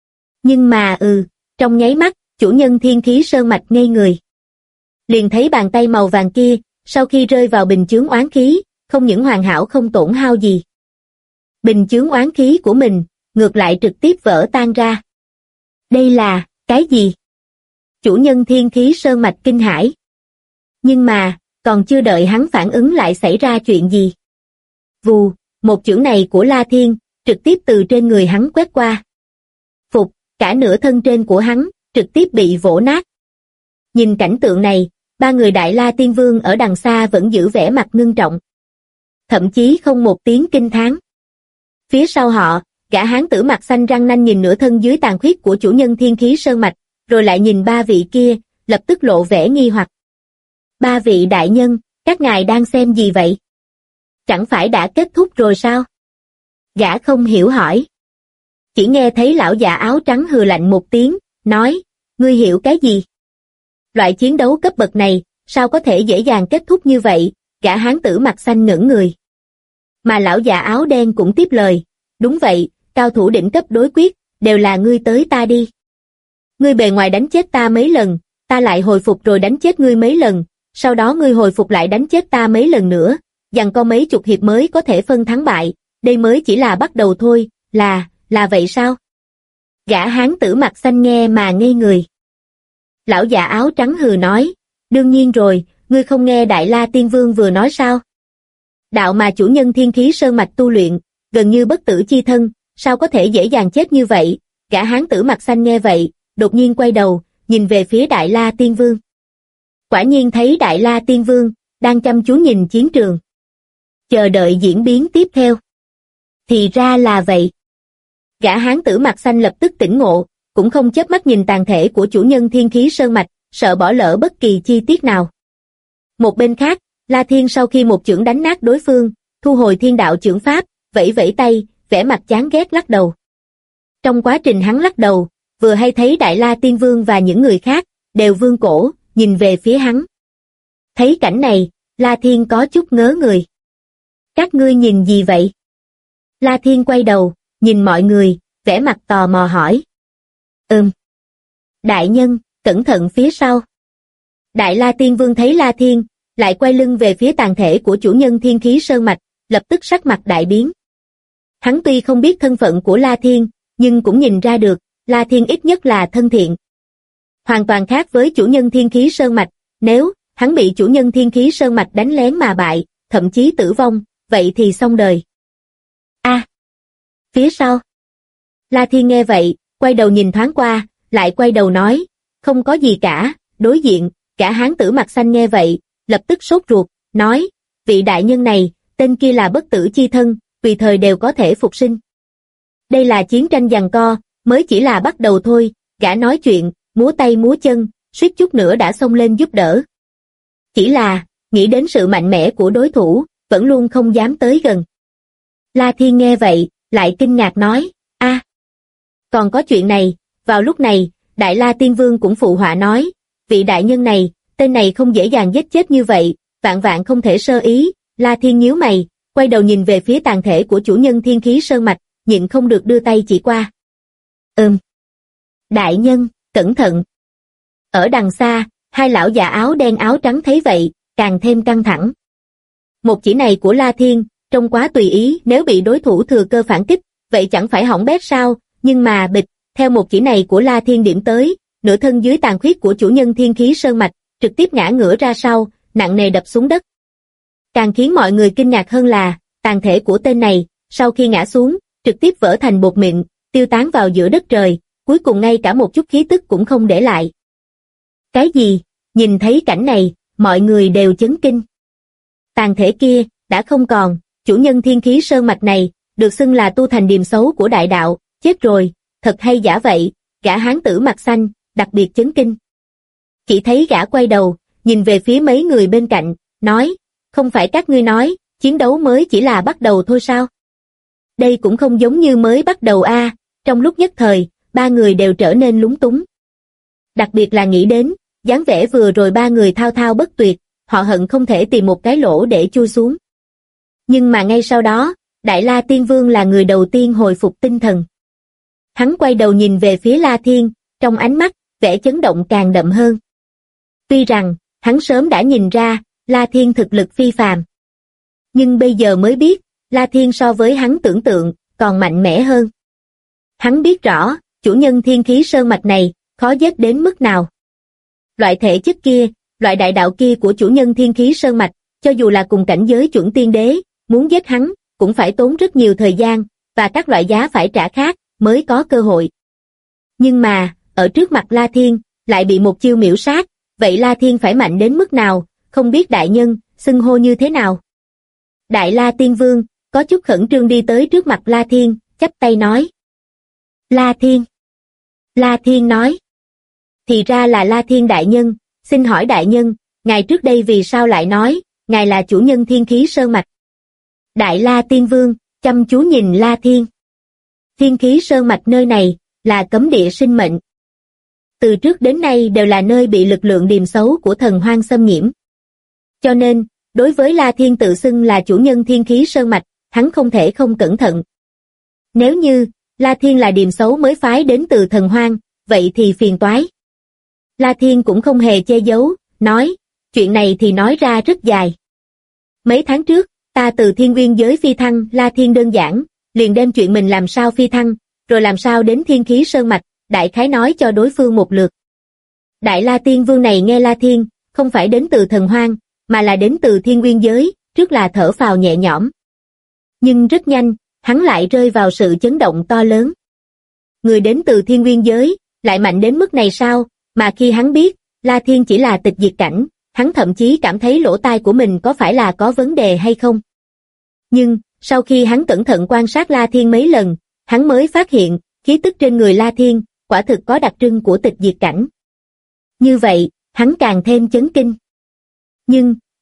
Nhưng mà trong nháy mắt, chủ nhân thiên khí sơn mạch ngây người. Liền thấy bàn tay màu vàng kia, sau khi rơi vào bình chướng oán khí, không những hoàn hảo không tổn hao gì. Bình chướng oán khí của mình, ngược lại trực tiếp vỡ tan ra. Đây là, cái gì? Chủ nhân thiên khí sơn mạch kinh hãi. Nhưng mà, còn chưa đợi hắn phản ứng lại xảy ra chuyện gì. Vù, một chưởng này của La Thiên, trực tiếp từ trên người hắn quét qua. Phục, cả nửa thân trên của hắn, trực tiếp bị vỗ nát. Nhìn cảnh tượng này, ba người Đại La Tiên Vương ở đằng xa vẫn giữ vẻ mặt ngưng trọng. Thậm chí không một tiếng kinh thán. Phía sau họ, gã hán tử mặt xanh răng nanh nhìn nửa thân dưới tàn khuyết của chủ nhân thiên khí sơn mạch, rồi lại nhìn ba vị kia, lập tức lộ vẻ nghi hoặc. Ba vị đại nhân, các ngài đang xem gì vậy? Chẳng phải đã kết thúc rồi sao? Gã không hiểu hỏi. Chỉ nghe thấy lão già áo trắng hừ lạnh một tiếng, nói, ngươi hiểu cái gì? Loại chiến đấu cấp bậc này, sao có thể dễ dàng kết thúc như vậy? Gã hán tử mặt xanh ngẩn người. Mà lão già áo đen cũng tiếp lời, đúng vậy, cao thủ đỉnh cấp đối quyết, đều là ngươi tới ta đi. Ngươi bề ngoài đánh chết ta mấy lần, ta lại hồi phục rồi đánh chết ngươi mấy lần, sau đó ngươi hồi phục lại đánh chết ta mấy lần nữa, giằng co mấy chục hiệp mới có thể phân thắng bại, đây mới chỉ là bắt đầu thôi, là vậy sao? Gã hán tử mặt xanh nghe mà ngây người. Lão già áo trắng hừ nói, đương nhiên rồi, ngươi không nghe Đại La Tiên Vương vừa nói sao? Đạo mà chủ nhân thiên khí sơn mạch tu luyện, gần như bất tử chi thân, sao có thể dễ dàng chết như vậy? Gã hán tử mặt xanh nghe vậy, đột nhiên quay đầu, nhìn về phía Đại La Tiên Vương. Quả nhiên thấy Đại La Tiên Vương, đang chăm chú nhìn chiến trường. Chờ đợi diễn biến tiếp theo. Thì ra là vậy. Gã hán tử mặt xanh lập tức tỉnh ngộ, cũng không chớp mắt nhìn tàn thể của chủ nhân thiên khí sơn mạch, sợ bỏ lỡ bất kỳ chi tiết nào. Một bên khác, La Thiên sau khi một chưởng đánh nát đối phương, thu hồi thiên đạo chưởng pháp, vẫy vẫy tay, vẻ mặt chán ghét lắc đầu. Trong quá trình hắn lắc đầu, vừa hay thấy Đại La Tiên Vương và những người khác, đều vươn cổ, nhìn về phía hắn. Thấy cảnh này, La Thiên có chút ngớ người. Các ngươi nhìn gì vậy? La Thiên quay đầu, nhìn mọi người, vẻ mặt tò mò hỏi. Đại nhân, cẩn thận phía sau. Đại La Tiên Vương thấy La Thiên, lại quay lưng về phía tàn thể của chủ nhân Thiên Khí Sơn Mạch, lập tức sắc mặt đại biến. Hắn tuy không biết thân phận của La Thiên, nhưng cũng nhìn ra được, La Thiên ít nhất là thân thiện. Hoàn toàn khác với chủ nhân Thiên Khí Sơn Mạch, nếu hắn bị chủ nhân Thiên Khí Sơn Mạch đánh lén mà bại, thậm chí tử vong, vậy thì xong đời. Phía sau. La Thiên nghe vậy, quay đầu nhìn thoáng qua, lại quay đầu nói, không có gì cả. Đối diện, cả hán tử mặt xanh nghe vậy, lập tức sốt ruột, nói, vị đại nhân này, tên kia là bất tử chi thân, tùy thời đều có thể phục sinh. Đây là chiến tranh giằng co, mới chỉ là bắt đầu thôi. Gã nói chuyện, múa tay múa chân, suýt chút nữa đã xông lên giúp đỡ. Chỉ là, nghĩ đến sự mạnh mẽ của đối thủ, vẫn luôn không dám tới gần. La Thiên nghe vậy, lại kinh ngạc nói, còn có chuyện này. Vào lúc này, Đại La Tiên Vương cũng phụ họa nói, vị đại nhân này, tên này không dễ dàng giết chết như vậy, vạn vạn không thể sơ ý. La Thiên nhíu mày, quay đầu nhìn về phía tàn thể của chủ nhân Thiên Khí Sơn Mạch, nhịn không được đưa tay chỉ qua. Đại nhân, cẩn thận. Ở đằng xa, hai lão già áo đen áo trắng thấy vậy, càng thêm căng thẳng. Một chỉ này của La Thiên, trông quá tùy ý, nếu bị đối thủ thừa cơ phản kích, vậy chẳng phải hỏng bét sao? Nhưng mà bịch, theo một chỉ này của La Thiên điểm tới, nửa thân dưới tàn khuyết của chủ nhân Thiên Khí Sơn Mạch, trực tiếp ngã ngửa ra sau, nặng nề đập xuống đất. Càng khiến mọi người kinh ngạc hơn là, tàn thể của tên này, sau khi ngã xuống, trực tiếp vỡ thành bột mịn, tiêu tán vào giữa đất trời, cuối cùng ngay cả một chút khí tức cũng không để lại. Cái gì? Nhìn thấy cảnh này, mọi người đều chấn kinh. Tàn thể kia, đã không còn, chủ nhân Thiên Khí Sơn Mạch này, được xưng là tu thành điềm xấu của đại đạo, chết rồi, thật hay giả vậy? Gã hán tử mặt xanh, đặc biệt chấn kinh. Chỉ thấy gã quay đầu, nhìn về phía mấy người bên cạnh, nói, không phải các ngươi nói, chiến đấu mới chỉ là bắt đầu thôi sao? Đây cũng không giống như mới bắt đầu a. Trong lúc nhất thời, ba người đều trở nên lúng túng. Đặc biệt là nghĩ đến, dáng vẻ vừa rồi ba người thao thao bất tuyệt, họ hận không thể tìm một cái lỗ để chui xuống. Nhưng mà ngay sau đó, Đại La Tiên Vương là người đầu tiên hồi phục tinh thần. Hắn quay đầu nhìn về phía La Thiên, trong ánh mắt, vẻ chấn động càng đậm hơn. Tuy rằng, hắn sớm đã nhìn ra, La Thiên thực lực phi phàm. Nhưng bây giờ mới biết, La Thiên so với hắn tưởng tượng, còn mạnh mẽ hơn. Hắn biết rõ, chủ nhân Thiên Khí Sơn Mạch này, khó giết đến mức nào. Loại thể chất kia, loại đại đạo kia của chủ nhân Thiên Khí Sơn Mạch, cho dù là cùng cảnh giới chuẩn tiên đế, muốn giết hắn, cũng phải tốn rất nhiều thời gian, và các loại giá phải trả khác, mới có cơ hội. Nhưng mà, ở trước mặt La Thiên, lại bị một chiêu miểu sát, vậy La Thiên phải mạnh đến mức nào, không biết đại nhân, xưng hô như thế nào. Đại La Tiên Vương, có chút khẩn trương đi tới trước mặt La Thiên, chắp tay nói. La Thiên. La Thiên nói. Thì ra là La Thiên đại nhân, xin hỏi đại nhân, ngài trước đây vì sao lại nói, ngài là chủ nhân Thiên Khí Sơn Mạch. Đại La Tiên Vương, chăm chú nhìn La Thiên. Thiên Khí Sơn Mạch nơi này, là cấm địa sinh mệnh. Từ trước đến nay đều là nơi bị lực lượng điềm xấu của thần hoang xâm nhiễm. Cho nên, đối với La Thiên tự xưng là chủ nhân Thiên Khí Sơn Mạch, hắn không thể không cẩn thận. Nếu như, La Thiên là điềm xấu mới phái đến từ thần hoang, vậy thì phiền toái. La Thiên cũng không hề che giấu, nói, chuyện này thì nói ra rất dài. Mấy tháng trước, ta từ thiên nguyên giới phi thăng. La Thiên đơn giản, liền đem chuyện mình làm sao phi thăng, rồi làm sao đến Thiên Khí Sơn Mạch, đại khái nói cho đối phương một lượt. Đại La Tiên Vương này nghe La Thiên, không phải đến từ thần hoang, mà là đến từ thiên nguyên giới, trước là thở phào nhẹ nhõm. Nhưng rất nhanh, hắn lại rơi vào sự chấn động to lớn. Người đến từ thiên nguyên giới, lại mạnh đến mức này sao, mà khi hắn biết, La Thiên chỉ là tịch diệt cảnh, hắn thậm chí cảm thấy lỗ tai của mình có phải là có vấn đề hay không. Nhưng, sau khi hắn cẩn thận quan sát La Thiên mấy lần, hắn mới phát hiện, khí tức trên người La Thiên, quả thực có đặc trưng của tịch diệt cảnh. Như vậy, hắn càng thêm chấn kinh. Nhưng,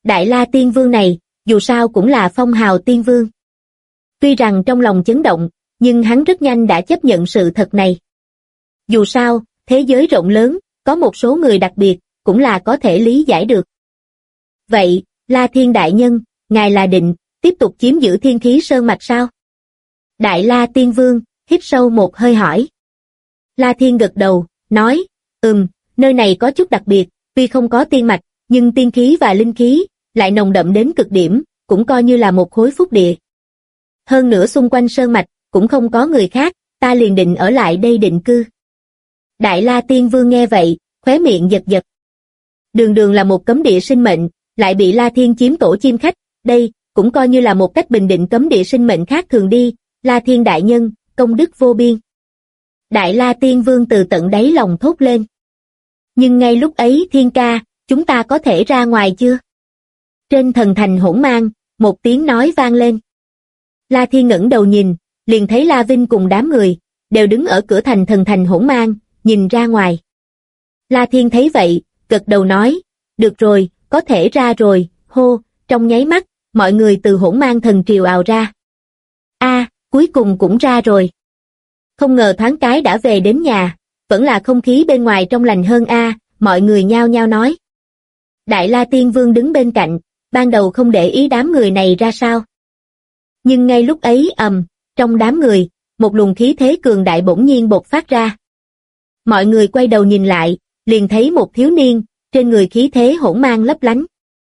Đại La Tiên Vương này, dù sao cũng là phong hào tiên vương. Tuy rằng trong lòng chấn động, nhưng hắn rất nhanh đã chấp nhận sự thật này. Dù sao, thế giới rộng lớn, có một số người đặc biệt, cũng là có thể lý giải được. Vậy, La Thiên đại nhân, ngài là định tiếp tục chiếm giữ Thiên Khí Sơn mạch sao? Đại La Tiên Vương hít sâu một hơi hỏi. La Thiên gật đầu, nói, nơi này có chút đặc biệt, tuy không có tiên mạch, nhưng tiên khí và linh khí lại nồng đậm đến cực điểm, cũng coi như là một khối phúc địa. Hơn nữa xung quanh sơn mạch cũng không có người khác, ta liền định ở lại đây định cư. Đại La Tiên Vương nghe vậy, khóe miệng giật giật. Đường đường là một cấm địa sinh mệnh, lại bị La Thiên chiếm tổ chim khách, đây cũng coi như là một cách bình định cấm địa sinh mệnh khác thường đi. La Thiên đại nhân, công đức vô biên. Đại La Tiên Vương từ tận đáy lòng thốt lên. Nhưng ngay lúc ấy Thiên ca, chúng ta có thể ra ngoài chưa? Trên thần thành Hỗn Mang, một tiếng nói vang lên. La Thiên ngẩng đầu nhìn, liền thấy La Vinh cùng đám người, đều đứng ở cửa thành thần thành Hỗn Mang, nhìn ra ngoài. La Thiên thấy vậy, gật đầu nói, được rồi, có thể ra rồi, hô, trong nháy mắt, mọi người từ Hỗn Mang thần triều ào ra. Cuối cùng cũng ra rồi. Không ngờ thoáng cái đã về đến nhà, vẫn là không khí bên ngoài trong lành hơn mọi người nhao nhao nói. Đại La Tiên Vương đứng bên cạnh, ban đầu không để ý đám người này ra sao. Nhưng ngay lúc ấy trong đám người, một luồng khí thế cường đại bỗng nhiên bộc phát ra. Mọi người quay đầu nhìn lại, liền thấy một thiếu niên, trên người khí thế hỗn mang lấp lánh.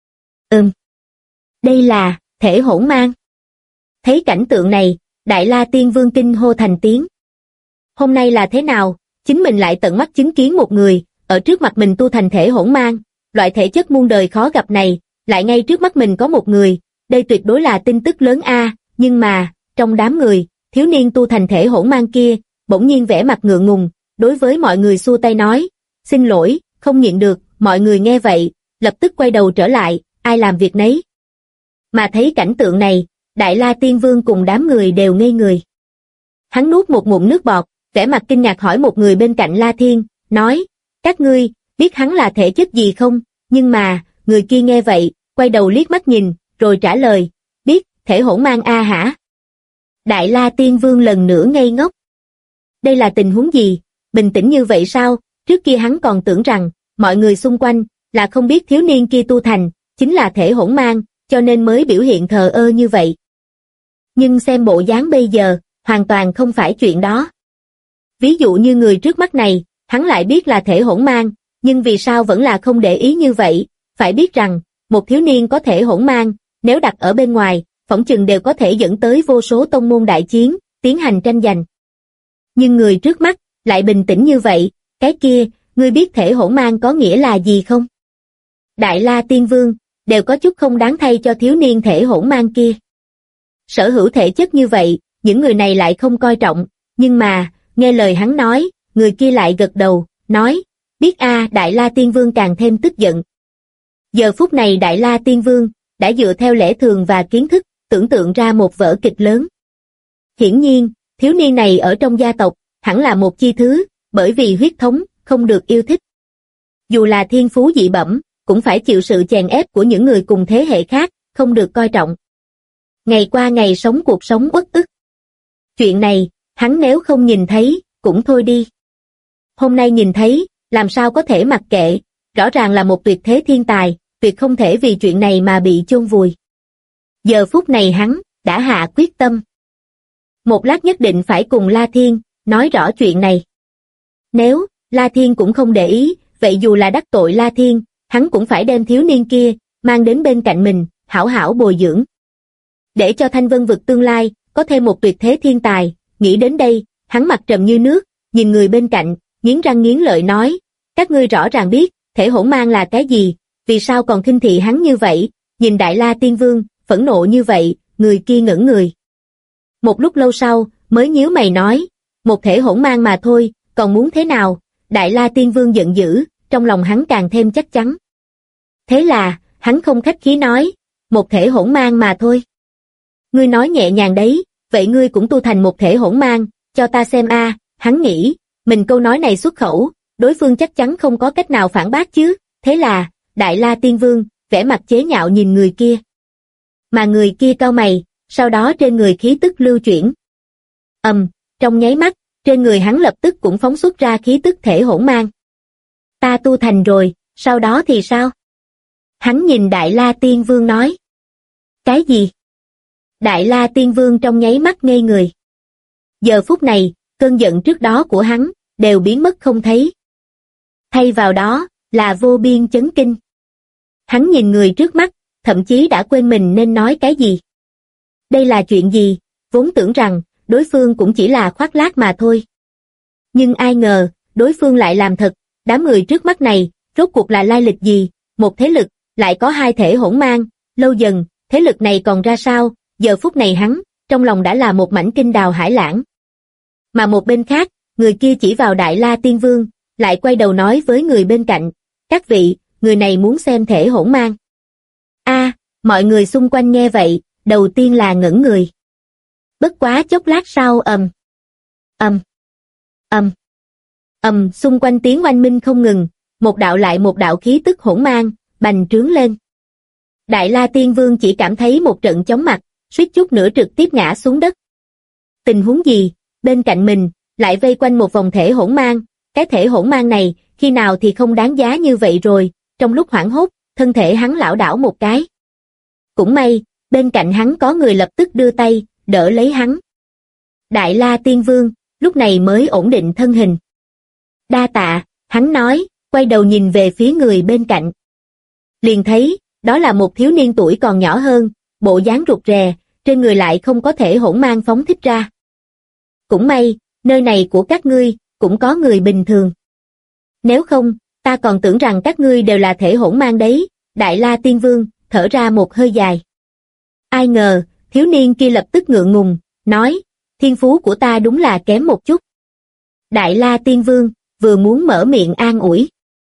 Đây là thể hỗn mang. Thấy cảnh tượng này, Đại La Tiên Vương kinh hô thành tiếng. Hôm nay là thế nào, chính mình lại tận mắt chứng kiến một người, ở trước mặt mình tu thành thể hỗn mang, loại thể chất muôn đời khó gặp này, lại ngay trước mắt mình có một người, đây tuyệt đối là tin tức lớn nhưng mà, trong đám người, thiếu niên tu thành thể hỗn mang kia, bỗng nhiên vẻ mặt ngượng ngùng, đối với mọi người xua tay nói, xin lỗi, không nhịn được, mọi người nghe vậy, lập tức quay đầu trở lại, ai làm việc nấy. Mà thấy cảnh tượng này, Đại La Tiên Vương cùng đám người đều ngây người. Hắn nuốt một ngụm nước bọt, vẻ mặt kinh ngạc hỏi một người bên cạnh La Thiên, nói, các ngươi, biết hắn là thể chất gì không? Nhưng mà, người kia nghe vậy, quay đầu liếc mắt nhìn, rồi trả lời, biết, thể hỗn mang hả? Đại La Tiên Vương lần nữa ngây ngốc. Đây là tình huống gì? Bình tĩnh như vậy sao? Trước kia hắn còn tưởng rằng, mọi người xung quanh, là không biết thiếu niên kia tu thành, chính là thể hỗn mang, cho nên mới biểu hiện thờ ơ như vậy. Nhưng xem bộ dáng bây giờ, hoàn toàn không phải chuyện đó. Ví dụ như người trước mắt này, hắn lại biết là thể hỗn mang, nhưng vì sao vẫn là không để ý như vậy, phải biết rằng, một thiếu niên có thể hỗn mang, nếu đặt ở bên ngoài, phỏng chừng đều có thể dẫn tới vô số tông môn đại chiến, tiến hành tranh giành. Nhưng người trước mắt, lại bình tĩnh như vậy, cái kia, ngươi biết thể hỗn mang có nghĩa là gì không? Đại La Tiên Vương, đều có chút không đáng thay cho thiếu niên thể hỗn mang kia. Sở hữu thể chất như vậy, những người này lại không coi trọng, nhưng mà, nghe lời hắn nói, người kia lại gật đầu, nói, biết Đại La Tiên Vương càng thêm tức giận. Giờ phút này Đại La Tiên Vương, đã dựa theo lẽ thường và kiến thức, tưởng tượng ra một vở kịch lớn. Hiển nhiên, thiếu niên này ở trong gia tộc, hẳn là một chi thứ, bởi vì huyết thống, không được yêu thích. Dù là thiên phú dị bẩm, cũng phải chịu sự chèn ép của những người cùng thế hệ khác, không được coi trọng. Ngày qua ngày sống cuộc sống uất ức. Chuyện này, hắn nếu không nhìn thấy, cũng thôi đi. Hôm nay nhìn thấy, làm sao có thể mặc kệ, rõ ràng là một tuyệt thế thiên tài, tuyệt không thể vì chuyện này mà bị chôn vùi. Giờ phút này hắn, đã hạ quyết tâm. Một lát nhất định phải cùng La Thiên, nói rõ chuyện này. Nếu, La Thiên cũng không để ý, vậy dù là đắc tội La Thiên, hắn cũng phải đem thiếu niên kia, mang đến bên cạnh mình, hảo hảo bồi dưỡng. Để cho Thanh Vân vực tương lai, có thêm một tuyệt thế thiên tài, nghĩ đến đây, hắn mặt trầm như nước, nhìn người bên cạnh, nghiến răng nghiến lợi nói, các ngươi rõ ràng biết, thể hỗn mang là cái gì, vì sao còn khinh thị hắn như vậy, nhìn Đại La Tiên Vương, phẫn nộ như vậy, người kia ngẩn người. Một lúc lâu sau, mới nhíu mày nói, một thể hỗn mang mà thôi, còn muốn thế nào, Đại La Tiên Vương giận dữ, trong lòng hắn càng thêm chắc chắn. Thế là, hắn không khách khí nói, một thể hỗn mang mà thôi. Ngươi nói nhẹ nhàng đấy, vậy ngươi cũng tu thành một thể hỗn mang, cho ta xem hắn nghĩ, mình câu nói này xuất khẩu, đối phương chắc chắn không có cách nào phản bác chứ, thế là, Đại La Tiên Vương, vẻ mặt chế nhạo nhìn người kia. Mà người kia cau mày, sau đó trên người khí tức lưu chuyển. Trong nháy mắt, trên người hắn lập tức cũng phóng xuất ra khí tức thể hỗn mang. Ta tu thành rồi, sau đó thì sao? Hắn nhìn Đại La Tiên Vương nói. Cái gì? Đại La Tiên Vương trong nháy mắt ngây người. Giờ phút này, cơn giận trước đó của hắn, đều biến mất không thấy. Thay vào đó, là vô biên chấn kinh. Hắn nhìn người trước mắt, thậm chí đã quên mình nên nói cái gì. Đây là chuyện gì, vốn tưởng rằng, đối phương cũng chỉ là khoác lác mà thôi. Nhưng ai ngờ, đối phương lại làm thật, đám người trước mắt này, rốt cuộc là lai lịch gì, một thế lực, lại có hai thể hỗn mang, lâu dần, thế lực này còn ra sao, giờ phút này hắn, trong lòng đã là một mảnh kinh đào hải lãng. Mà một bên khác, người kia chỉ vào Đại La Tiên Vương, lại quay đầu nói với người bên cạnh, các vị, người này muốn xem thể hỗn mang. Mọi người xung quanh nghe vậy, đầu tiên là ngẩn người. Bất quá chốc lát sau xung quanh tiếng oanh minh không ngừng, một đạo lại một đạo khí tức hỗn mang, bành trướng lên. Đại La Tiên Vương chỉ cảm thấy một trận chóng mặt, suýt chút nữa trực tiếp ngã xuống đất. Tình huống gì, bên cạnh mình, lại vây quanh một vòng thể hỗn mang, cái thể hỗn mang này, khi nào thì không đáng giá như vậy rồi, trong lúc hoảng hốt, thân thể hắn lảo đảo một cái. Cũng may, bên cạnh hắn có người lập tức đưa tay, đỡ lấy hắn. Đại La Tiên Vương, lúc này mới ổn định thân hình. Đa tạ, hắn nói, quay đầu nhìn về phía người bên cạnh. Liền thấy, đó là một thiếu niên tuổi còn nhỏ hơn, bộ dáng rụt rè, trên người lại không có thể hỗn mang phóng thích ra. Cũng may, nơi này của các ngươi, cũng có người bình thường. Nếu không, ta còn tưởng rằng các ngươi đều là thể hỗn mang đấy, Đại La Tiên Vương, thở ra một hơi dài. Ai ngờ, thiếu niên kia lập tức ngượng ngùng, nói, thiên phú của ta đúng là kém một chút. Đại La Tiên Vương, vừa muốn mở miệng an ủi.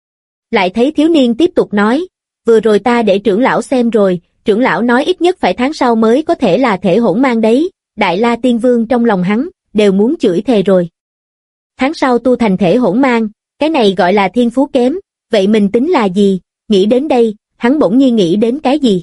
Lại thấy thiếu niên tiếp tục nói, vừa rồi ta để trưởng lão xem rồi, trưởng lão nói ít nhất phải tháng sau mới có thể là thể hỗn mang đấy, Đại La Tiên Vương trong lòng hắn, đều muốn chửi thề rồi. Tháng sau tu thành thể hỗn mang, cái này gọi là thiên phú kém, vậy mình tính là gì, nghĩ đến đây, hắn bỗng nhiên nghĩ đến cái gì.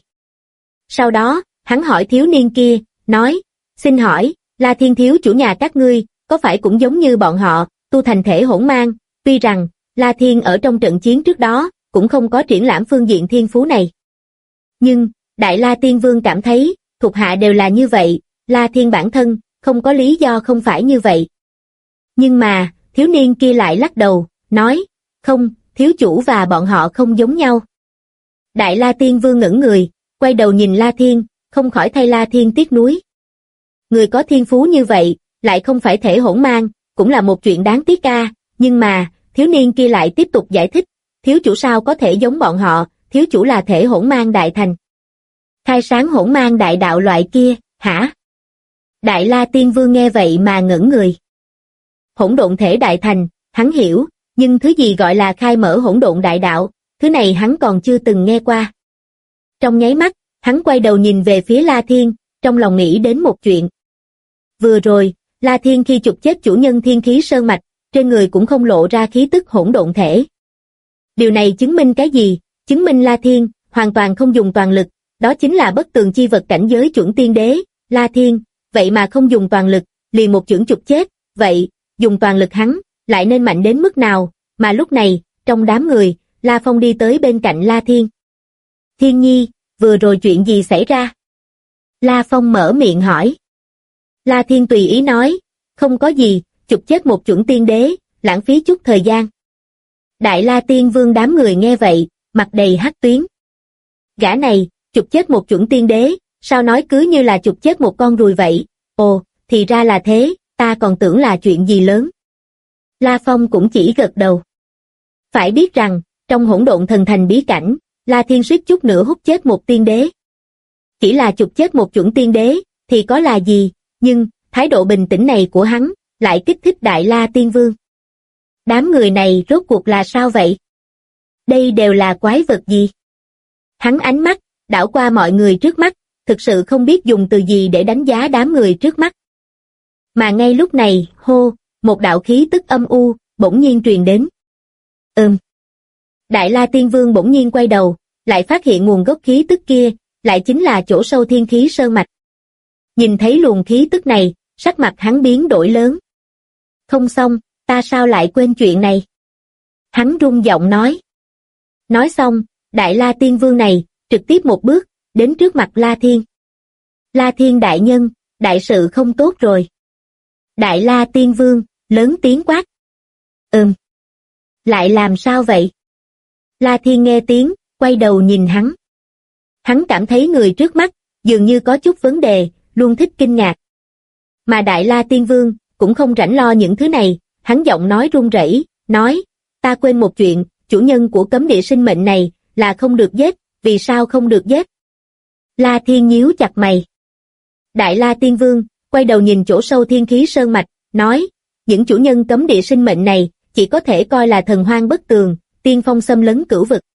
Sau đó, hắn hỏi thiếu niên kia, nói, xin hỏi, La Thiên thiếu chủ nhà các ngươi, có phải cũng giống như bọn họ, tu thành thể hỗn mang, tuy rằng, La Thiên ở trong trận chiến trước đó, cũng không có triển lãm phương diện thiên phú này. Nhưng, Đại La Tiên Vương cảm thấy, thuộc hạ đều là như vậy, La Thiên bản thân, không có lý do không phải như vậy. Nhưng mà, thiếu niên kia lại lắc đầu, nói, không, thiếu chủ và bọn họ không giống nhau. Đại La Tiên Vương ngẩn người, quay đầu nhìn La Thiên, không khỏi thay La Thiên tiếc nuối. Người có thiên phú như vậy, lại không phải thể hỗn mang, cũng là một chuyện đáng tiếc a. Nhưng mà, thiếu niên kia lại tiếp tục giải thích, thiếu chủ sao có thể giống bọn họ, thiếu chủ là thể hỗn mang đại thành. Khai sáng hỗn mang đại đạo loại kia, hả? Đại La Tiên Vương nghe vậy mà ngẩn người. Hỗn độn thể đại thành, hắn hiểu, nhưng thứ gì gọi là khai mở hỗn độn đại đạo, thứ này hắn còn chưa từng nghe qua. Trong nháy mắt, hắn quay đầu nhìn về phía La Thiên, trong lòng nghĩ đến một chuyện. Vừa rồi, La Thiên khi chụp chết chủ nhân thiên khí sơn mạch, trên người cũng không lộ ra khí tức hỗn độn thể. Điều này chứng minh cái gì? Chứng minh La Thiên hoàn toàn không dùng toàn lực, đó chính là bất tường chi vật cảnh giới chuẩn tiên đế. La Thiên, vậy mà không dùng toàn lực, liền một chưởng chụp chết, vậy, dùng toàn lực hắn, lại nên mạnh đến mức nào, mà lúc này, trong đám người, La Phong đi tới bên cạnh La Thiên. Thiên Nhi, vừa rồi chuyện gì xảy ra? La Phong mở miệng hỏi. La Thiên tùy ý nói, không có gì, chụp chết một chuẩn tiên đế, lãng phí chút thời gian. Đại La Tiên Vương đám người nghe vậy, mặt đầy hắc tuyến. Gã này, chụp chết một chuẩn tiên đế, sao nói cứ như là chụp chết một con ruồi vậy, ồ, thì ra là thế, ta còn tưởng là chuyện gì lớn. La Phong cũng chỉ gật đầu. Phải biết rằng, trong hỗn độn thần thành bí cảnh, La Thiên suýt chút nữa hút chết một tiên đế. Chỉ là chụp chết một chuẩn tiên đế, thì có là gì, nhưng, thái độ bình tĩnh này của hắn, lại kích thích Đại La Tiên Vương. Đám người này rốt cuộc là sao vậy? Đây đều là quái vật gì? Hắn ánh mắt, đảo qua mọi người trước mắt, thực sự không biết dùng từ gì để đánh giá đám người trước mắt. Mà ngay lúc này, hô, một đạo khí tức âm u, bỗng nhiên truyền đến. Đại La Tiên Vương bỗng nhiên quay đầu, lại phát hiện nguồn gốc khí tức kia, lại chính là chỗ sâu thiên khí sơn mạch. Nhìn thấy luồng khí tức này, sắc mặt hắn biến đổi lớn. Không xong, ta sao lại quên chuyện này? Hắn rung giọng nói. Nói xong, Đại La Tiên Vương này, trực tiếp một bước, đến trước mặt La Thiên. La Thiên đại nhân, đại sự không tốt rồi. Đại La Tiên Vương, lớn tiếng quát. Lại làm sao vậy? La Thiên nghe tiếng, quay đầu nhìn hắn. Hắn cảm thấy người trước mắt, dường như có chút vấn đề, luôn thích kinh ngạc. Mà Đại La Tiên Vương, cũng không rảnh lo những thứ này, hắn giọng nói run rẩy, nói, ta quên một chuyện, chủ nhân của cấm địa sinh mệnh này, là không được giết, vì sao không được giết? La Thiên nhíu chặt mày. Đại La Tiên Vương, quay đầu nhìn chỗ sâu thiên khí sơn mạch, nói, những chủ nhân cấm địa sinh mệnh này, chỉ có thể coi là thần hoang bất tường, tiên phong xâm lấn cửu vực.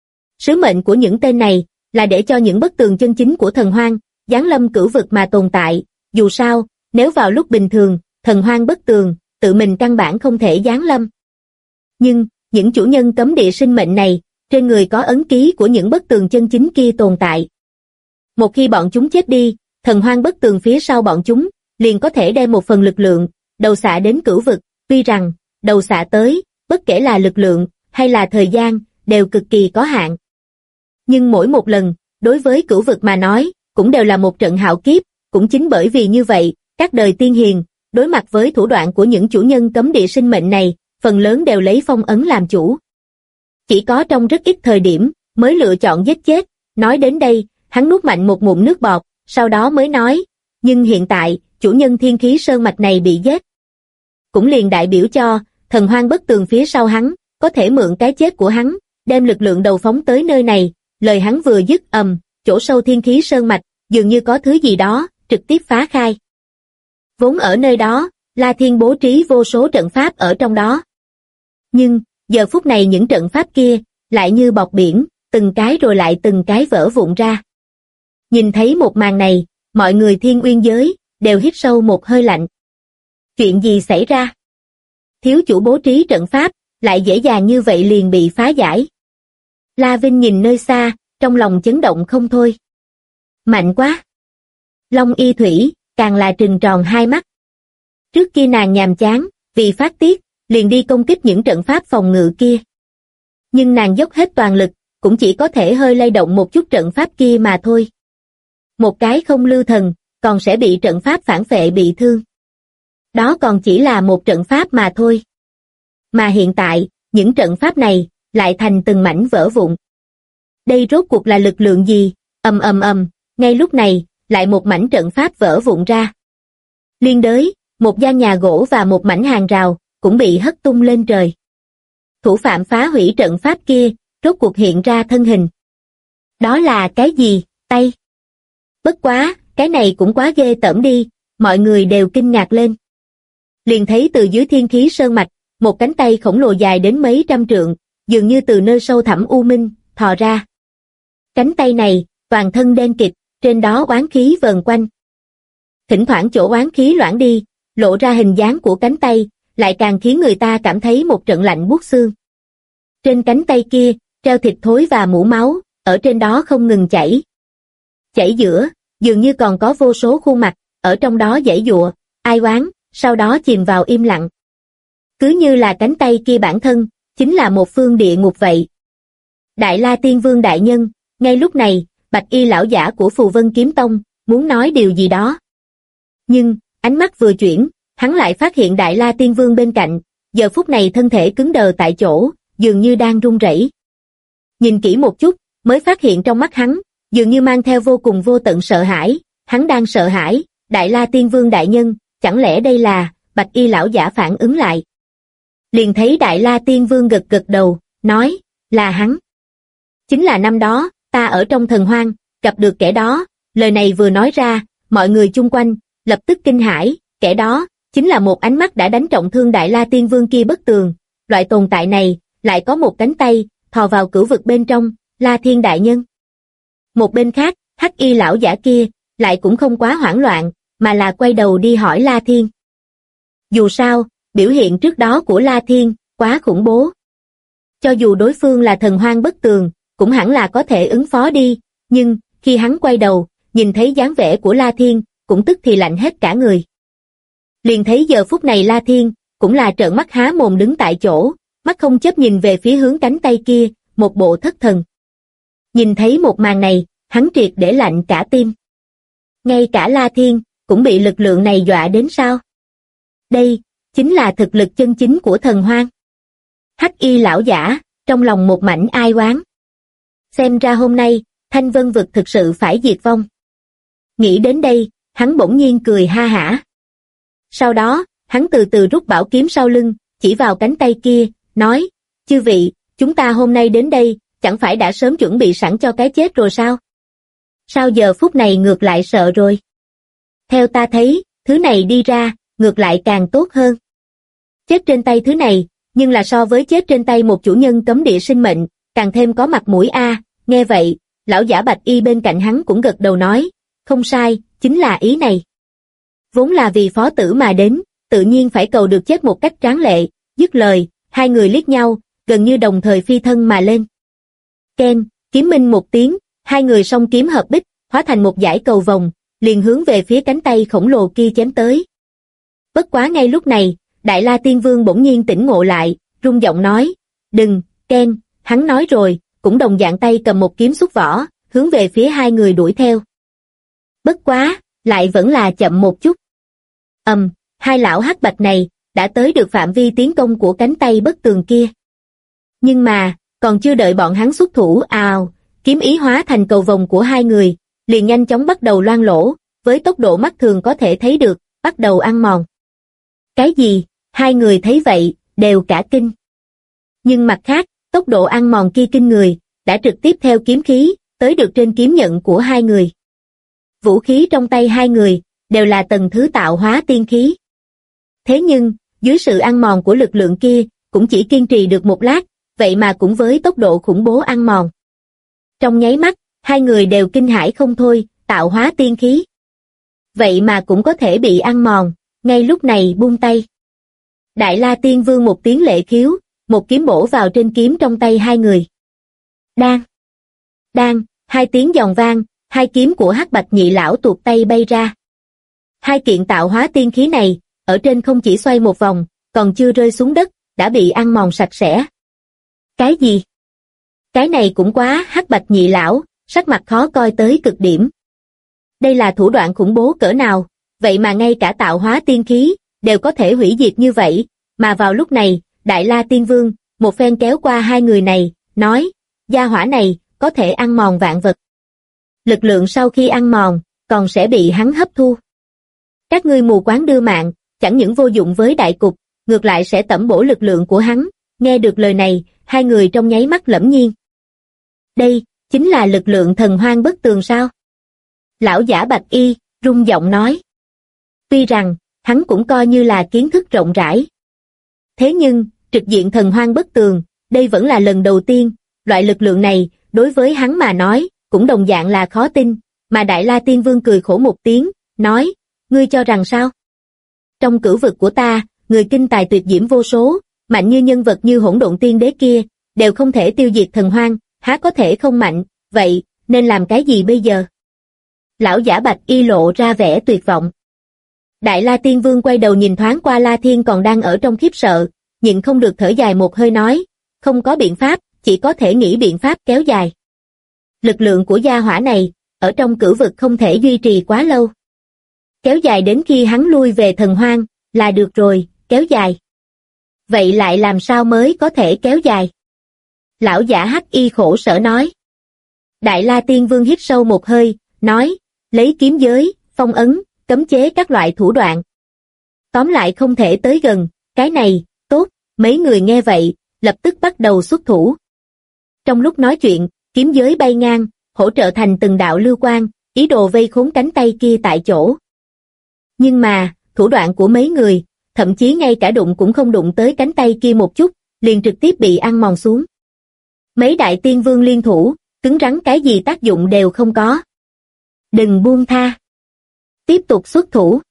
Sứ mệnh của những tên này, là để cho những bất tường chân chính của thần hoang, giáng lâm cửu vực mà tồn tại, dù sao, nếu vào lúc bình thường, thần hoang bất tường, tự mình căn bản không thể giáng lâm. Nhưng, những chủ nhân cấm địa sinh mệnh này, trên người có ấn ký của những bất tường chân chính kia tồn tại. Một khi bọn chúng chết đi, thần hoang bất tường phía sau bọn chúng, liền có thể đem một phần lực lượng, đầu xạ đến cửu vực, tuy rằng, đầu xạ tới, bất kể là lực lượng, hay là thời gian, đều cực kỳ có hạn. Nhưng mỗi một lần, đối với cửu vực mà nói, cũng đều là một trận hạo kiếp, cũng chính bởi vì như vậy, các đời tiên hiền, đối mặt với thủ đoạn của những chủ nhân cấm địa sinh mệnh này, phần lớn đều lấy phong ấn làm chủ. Chỉ có trong rất ít thời điểm, mới lựa chọn giết chết, nói đến đây, hắn nuốt mạnh một ngụm nước bọt, sau đó mới nói, nhưng hiện tại, chủ nhân thiên khí sơn mạch này bị giết. Cũng liền đại biểu cho, thần hoang bất tường phía sau hắn, có thể mượn cái chết của hắn, đem lực lượng đầu phóng tới nơi này, lời hắn vừa dứt chỗ sâu thiên khí sơn mạch, dường như có thứ gì đó, trực tiếp phá khai. Vốn ở nơi đó, La Thiên bố trí vô số trận pháp ở trong đó. Nhưng, giờ phút này những trận pháp kia, lại như bọt biển, từng cái rồi lại từng cái vỡ vụn ra. Nhìn thấy một màn này, mọi người Thiên Uyên giới, đều hít sâu một hơi lạnh. Chuyện gì xảy ra? Thiếu chủ bố trí trận pháp, lại dễ dàng như vậy liền bị phá giải. La Vinh nhìn nơi xa, trong lòng chấn động không thôi. Mạnh quá! Long Y Thủy, càng là trừng tròn hai mắt. Trước kia nàng nhàm chán, vì phát tiết, liền đi công kích những trận pháp phòng ngự kia. Nhưng nàng dốc hết toàn lực, cũng chỉ có thể hơi lay động một chút trận pháp kia mà thôi. Một cái không lưu thần, còn sẽ bị trận pháp phản phệ bị thương. Đó còn chỉ là một trận pháp mà thôi. Mà hiện tại, những trận pháp này, lại thành từng mảnh vỡ vụn. Đây rốt cuộc là lực lượng gì? Ngay lúc này, lại một mảnh trận pháp vỡ vụn ra. Liên đới, một gian nhà gỗ và một mảnh hàng rào, cũng bị hất tung lên trời. Thủ phạm phá hủy trận pháp kia, rốt cuộc hiện ra thân hình. Đó là cái gì? Tay. Bất quá, cái này cũng quá ghê tởm đi, mọi người đều kinh ngạc lên. Liền thấy từ dưới thiên khí sơn mạch, một cánh tay khổng lồ dài đến mấy trăm trượng, dường như từ nơi sâu thẳm u minh, thò ra. Cánh tay này, toàn thân đen kịt, trên đó oán khí vờn quanh. Thỉnh thoảng chỗ oán khí loãng đi, lộ ra hình dáng của cánh tay, lại càng khiến người ta cảm thấy một trận lạnh buốt xương. Trên cánh tay kia, treo thịt thối và mũ máu, ở trên đó không ngừng chảy. Chảy giữa, dường như còn có vô số khuôn mặt, ở trong đó giãy giụa, ai oán, sau đó chìm vào im lặng. Cứ như là cánh tay kia bản thân, chính là một phương địa ngục vậy. Đại La Tiên Vương đại nhân, ngay lúc này, Bạch Y lão giả của Phù Vân Kiếm Tông, muốn nói điều gì đó. Nhưng, ánh mắt vừa chuyển, hắn lại phát hiện Đại La Tiên Vương bên cạnh, giờ phút này thân thể cứng đờ tại chỗ, dường như đang run rẩy. Nhìn kỹ một chút, mới phát hiện trong mắt hắn, dường như mang theo vô cùng vô tận sợ hãi, hắn đang sợ hãi, Đại La Tiên Vương đại nhân, chẳng lẽ đây là, Bạch Y lão giả phản ứng lại. Liền thấy Đại La Tiên Vương gật gật đầu, nói, là hắn. Chính là năm đó, ta ở trong thần hoang, gặp được kẻ đó, lời này vừa nói ra, mọi người chung quanh, lập tức kinh hãi, kẻ đó, chính là một ánh mắt đã đánh trọng thương Đại La Tiên Vương kia bất tường, loại tồn tại này, lại có một cánh tay, thò vào cửu vực bên trong, La Thiên đại nhân. Một bên khác, Hắc Y lão giả kia, lại cũng không quá hoảng loạn, mà là quay đầu đi hỏi La Thiên. Dù sao, biểu hiện trước đó của La Thiên, quá khủng bố. Cho dù đối phương là thần hoang bất tường, cũng hẳn là có thể ứng phó đi, nhưng, khi hắn quay đầu, nhìn thấy dáng vẻ của La Thiên, cũng tức thì lạnh hết cả người. Liền thấy giờ phút này La Thiên, cũng là trợn mắt há mồm đứng tại chỗ, mắt không chớp nhìn về phía hướng cánh tay kia, một bộ thất thần. Nhìn thấy một màn này, hắn triệt để lạnh cả tim. Ngay cả La Thiên, cũng bị lực lượng này dọa đến sao? Đây, chính là thực lực chân chính của thần hoang. Hắc y lão giả, trong lòng một mảnh ai oán. Xem ra hôm nay, Thanh Vân vực thực sự phải diệt vong. Nghĩ đến đây, hắn bỗng nhiên cười ha hả. Sau đó, hắn từ từ rút bảo kiếm sau lưng, chỉ vào cánh tay kia, nói, chư vị, chúng ta hôm nay đến đây, chẳng phải đã sớm chuẩn bị sẵn cho cái chết rồi sao? Sao giờ phút này ngược lại sợ rồi? Theo ta thấy, thứ này đi ra, ngược lại càng tốt hơn. Chết trên tay thứ này, nhưng là so với chết trên tay một chủ nhân cấm địa sinh mệnh, càng thêm có mặt mũi a. Nghe vậy, lão giả bạch y bên cạnh hắn cũng gật đầu nói, không sai, chính là ý này. Vốn là vì phó tử mà đến, tự nhiên phải cầu được chết một cách tráng lệ, dứt lời, hai người liếc nhau, gần như đồng thời phi thân mà lên. Keng, kiếm minh một tiếng, hai người song kiếm hợp bích, hóa thành một dải cầu vồng, liền hướng về phía cánh tay khổng lồ kia chém tới. Bất quá ngay lúc này, Đại La Tiên Vương bỗng nhiên tỉnh ngộ lại, rung giọng nói, đừng, Keng, hắn nói rồi, cũng đồng dạng tay cầm một kiếm xuất vỏ, hướng về phía hai người đuổi theo. Bất quá, lại vẫn là chậm một chút. Hai lão hắc bạch này, đã tới được phạm vi tiến công của cánh tay bất tường kia. Nhưng mà, còn chưa đợi bọn hắn xuất thủ ào, kiếm ý hóa thành cầu vồng của hai người, liền nhanh chóng bắt đầu loang lỗ, với tốc độ mắt thường có thể thấy được, bắt đầu ăn mòn. Cái gì? Hai người thấy vậy, đều cả kinh. Nhưng mặt khác, tốc độ ăn mòn kia kinh người, đã trực tiếp theo kiếm khí, tới được trên kiếm nhận của hai người. Vũ khí trong tay hai người, đều là tầng thứ tạo hóa tiên khí. Thế nhưng, dưới sự ăn mòn của lực lượng kia, cũng chỉ kiên trì được một lát, vậy mà cũng với tốc độ khủng bố ăn mòn. Trong nháy mắt, hai người đều kinh hãi không thôi, tạo hóa tiên khí. Vậy mà cũng có thể bị ăn mòn, ngay lúc này buông tay. Đại La Tiên Vương một tiếng lệ khiếu, một kiếm bổ vào trên kiếm trong tay hai người. Đan! Đan! Hai tiếng giòn vang, hai kiếm của Hắc Bạch Nhị lão tuột tay bay ra. Hai kiện tạo hóa tiên khí này, ở trên không chỉ xoay một vòng, còn chưa rơi xuống đất, đã bị ăn mòn sạch sẽ. Cái gì? Cái này cũng quá. Hắc Bạch Nhị lão, sắc mặt khó coi tới cực điểm. Đây là thủ đoạn khủng bố cỡ nào, vậy mà ngay cả tạo hóa tiên khí, đều có thể hủy diệt như vậy, mà vào lúc này, Đại La Tiên Vương, một phen kéo qua hai người này, nói, gia hỏa này, có thể ăn mòn vạn vật. Lực lượng sau khi ăn mòn, còn sẽ bị hắn hấp thu. Các ngươi mù quáng đưa mạng, chẳng những vô dụng với đại cục, ngược lại sẽ tẩm bổ lực lượng của hắn. Nghe được lời này, hai người trong nháy mắt lẫm nhiên. Đây, chính là lực lượng thần hoang bất tường sao? Lão giả bạch y, rung giọng nói. Tuy rằng, hắn cũng coi như là kiến thức rộng rãi. Thế nhưng, trực diện thần hoang bất tường, đây vẫn là lần đầu tiên, loại lực lượng này, đối với hắn mà nói, cũng đồng dạng là khó tin, mà Đại La Tiên Vương cười khổ một tiếng, nói, ngươi cho rằng sao? Trong cửu vực của ta, người kinh tài tuyệt diễm vô số, mạnh như nhân vật như Hỗn Độn Tiên Đế kia, đều không thể tiêu diệt thần hoang, há có thể không mạnh, vậy, nên làm cái gì bây giờ? Lão giả bạch y lộ ra vẻ tuyệt vọng. Đại La Tiên Vương quay đầu nhìn thoáng qua La Thiên còn đang ở trong khiếp sợ, nhịn không được thở dài một hơi nói, không có biện pháp, chỉ có thể nghĩ biện pháp kéo dài. Lực lượng của gia hỏa này, ở trong cửu vực không thể duy trì quá lâu. Kéo dài đến khi hắn lui về thần hoang, là được rồi, kéo dài. Vậy lại làm sao mới có thể kéo dài? Lão giả hắc y khổ sở nói. Đại La Tiên Vương hít sâu một hơi, nói, lấy kiếm giới, phong ấn, cấm chế các loại thủ đoạn. Tóm lại không thể tới gần, cái này, tốt, mấy người nghe vậy, lập tức bắt đầu xuất thủ. Trong lúc nói chuyện, kiếm giới bay ngang, hỗ trợ thành từng đạo lưu quang, ý đồ vây khốn cánh tay kia tại chỗ. Nhưng mà, thủ đoạn của mấy người, thậm chí ngay cả đụng cũng không đụng tới cánh tay kia một chút, liền trực tiếp bị ăn mòn xuống. Mấy đại tiên vương liên thủ, cứng rắn cái gì tác dụng đều không có. Đừng buông tha. Tiếp tục xuất thủ.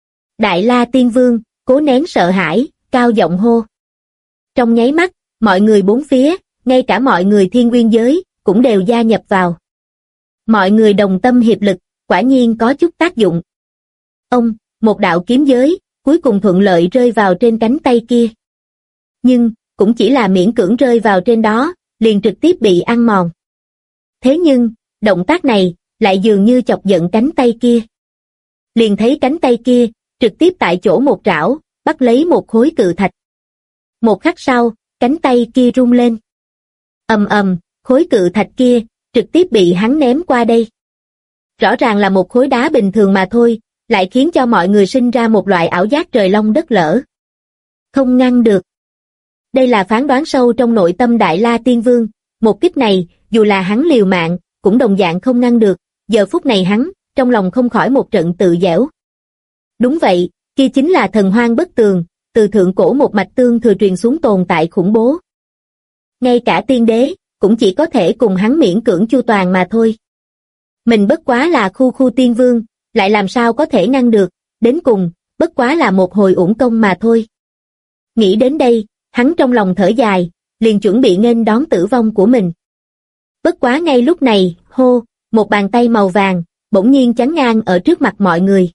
Đại La Tiên Vương, cố nén sợ hãi, cao giọng hô. Trong nháy mắt, mọi người bốn phía, ngay cả mọi người thiên nguyên giới, cũng đều gia nhập vào. Mọi người đồng tâm hiệp lực, quả nhiên có chút tác dụng. Một đạo kiếm giới, cuối cùng thuận lợi rơi vào trên cánh tay kia. Nhưng, cũng chỉ là miễn cưỡng rơi vào trên đó, liền trực tiếp bị ăn mòn. Thế nhưng, động tác này, lại dường như chọc giận cánh tay kia. Liền thấy cánh tay kia, trực tiếp tại chỗ một trảo, bắt lấy một khối cự thạch. Một khắc sau, cánh tay kia rung lên. Khối cự thạch kia, trực tiếp bị hắn ném qua đây. Rõ ràng là một khối đá bình thường mà thôi, lại khiến cho mọi người sinh ra một loại ảo giác trời long đất lở. Không ngăn được. Đây là phán đoán sâu trong nội tâm Đại La Tiên Vương, một kích này, dù là hắn liều mạng, cũng đồng dạng không ngăn được, giờ phút này hắn, trong lòng không khỏi một trận tự dẻo. Đúng vậy, kia chính là thần hoang bất tường, từ thượng cổ một mạch tương thừa truyền xuống tồn tại khủng bố. Ngay cả tiên đế, cũng chỉ có thể cùng hắn miễn cưỡng chu toàn mà thôi. Mình bất quá là khu tiên vương, lại làm sao có thể ngăn được, đến cùng, bất quá là một hồi uổng công mà thôi. Nghĩ đến đây, hắn trong lòng thở dài, liền chuẩn bị nghênh đón tử vong của mình. Bất quá ngay lúc này, một bàn tay màu vàng, bỗng nhiên chắn ngang ở trước mặt mọi người.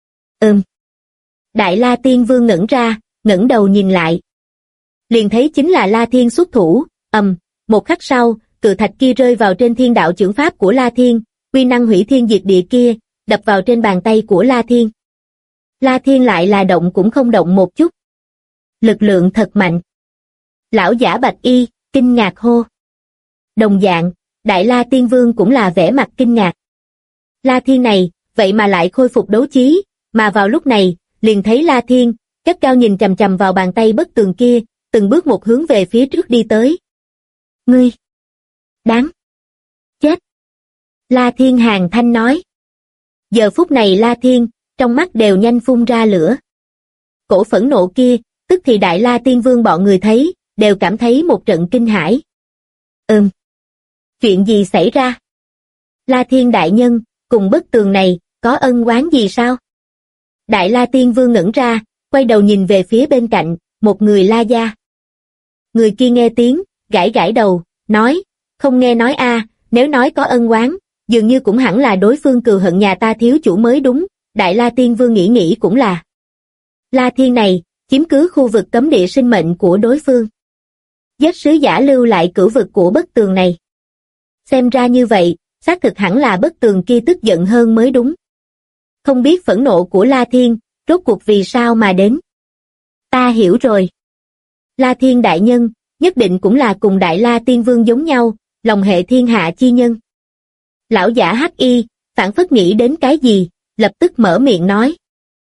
Đại La Tiên Vương ngẩn ra, ngẩng đầu nhìn lại. Liền thấy chính là La Thiên xuất thủ, một khắc sau, cự thạch kia rơi vào trên thiên đạo chưởng pháp của La Thiên, uy năng hủy thiên diệt địa kia, đập vào trên bàn tay của La Thiên. La Thiên lại là động cũng không động một chút. Lực lượng thật mạnh. Lão giả Bạch Y, kinh ngạc hô. Đồng dạng, Đại La Tiên Vương cũng là vẻ mặt kinh ngạc. La Thiên này, vậy mà lại khôi phục đấu trí, mà vào lúc này, liền thấy La Thiên, cất cao nhìn chằm chằm vào bàn tay bất tường kia, từng bước một hướng về phía trước đi tới. Ngươi! Đáng! Chết! La Thiên hàn thanh nói. Giờ phút này La Thiên, trong mắt đều nhanh phun ra lửa. Cổ phẫn nộ kia, tức thì Đại La Tiên Vương bọn người thấy, đều cảm thấy một trận kinh hãi. Chuyện gì xảy ra? La Thiên đại nhân, cùng bức tường này, có ân oán gì sao? Đại La Tiên Vương ngẩn ra, quay đầu nhìn về phía bên cạnh, một người La gia. Người kia nghe tiếng, gãi gãi đầu, nói, không nghe nói nếu nói có ân oán, dường như cũng hẳn là đối phương cừu hận nhà ta thiếu chủ mới đúng. Đại La Tiên Vương nghĩ cũng là. La Thiên này, chiếm cứ khu vực cấm địa sinh mệnh của đối phương. Giết sứ giả lưu lại cửu vực của bức tường này. Xem ra như vậy, xác thực hẳn là bức tường kia tức giận hơn mới đúng. Không biết phẫn nộ của La Thiên, rốt cuộc vì sao mà đến. Ta hiểu rồi. La Thiên đại nhân, nhất định cũng là cùng Đại La Tiên Vương giống nhau, lòng hệ thiên hạ chi nhân. Lão giả Hắc Y, phảng phất nghĩ đến cái gì, lập tức mở miệng nói.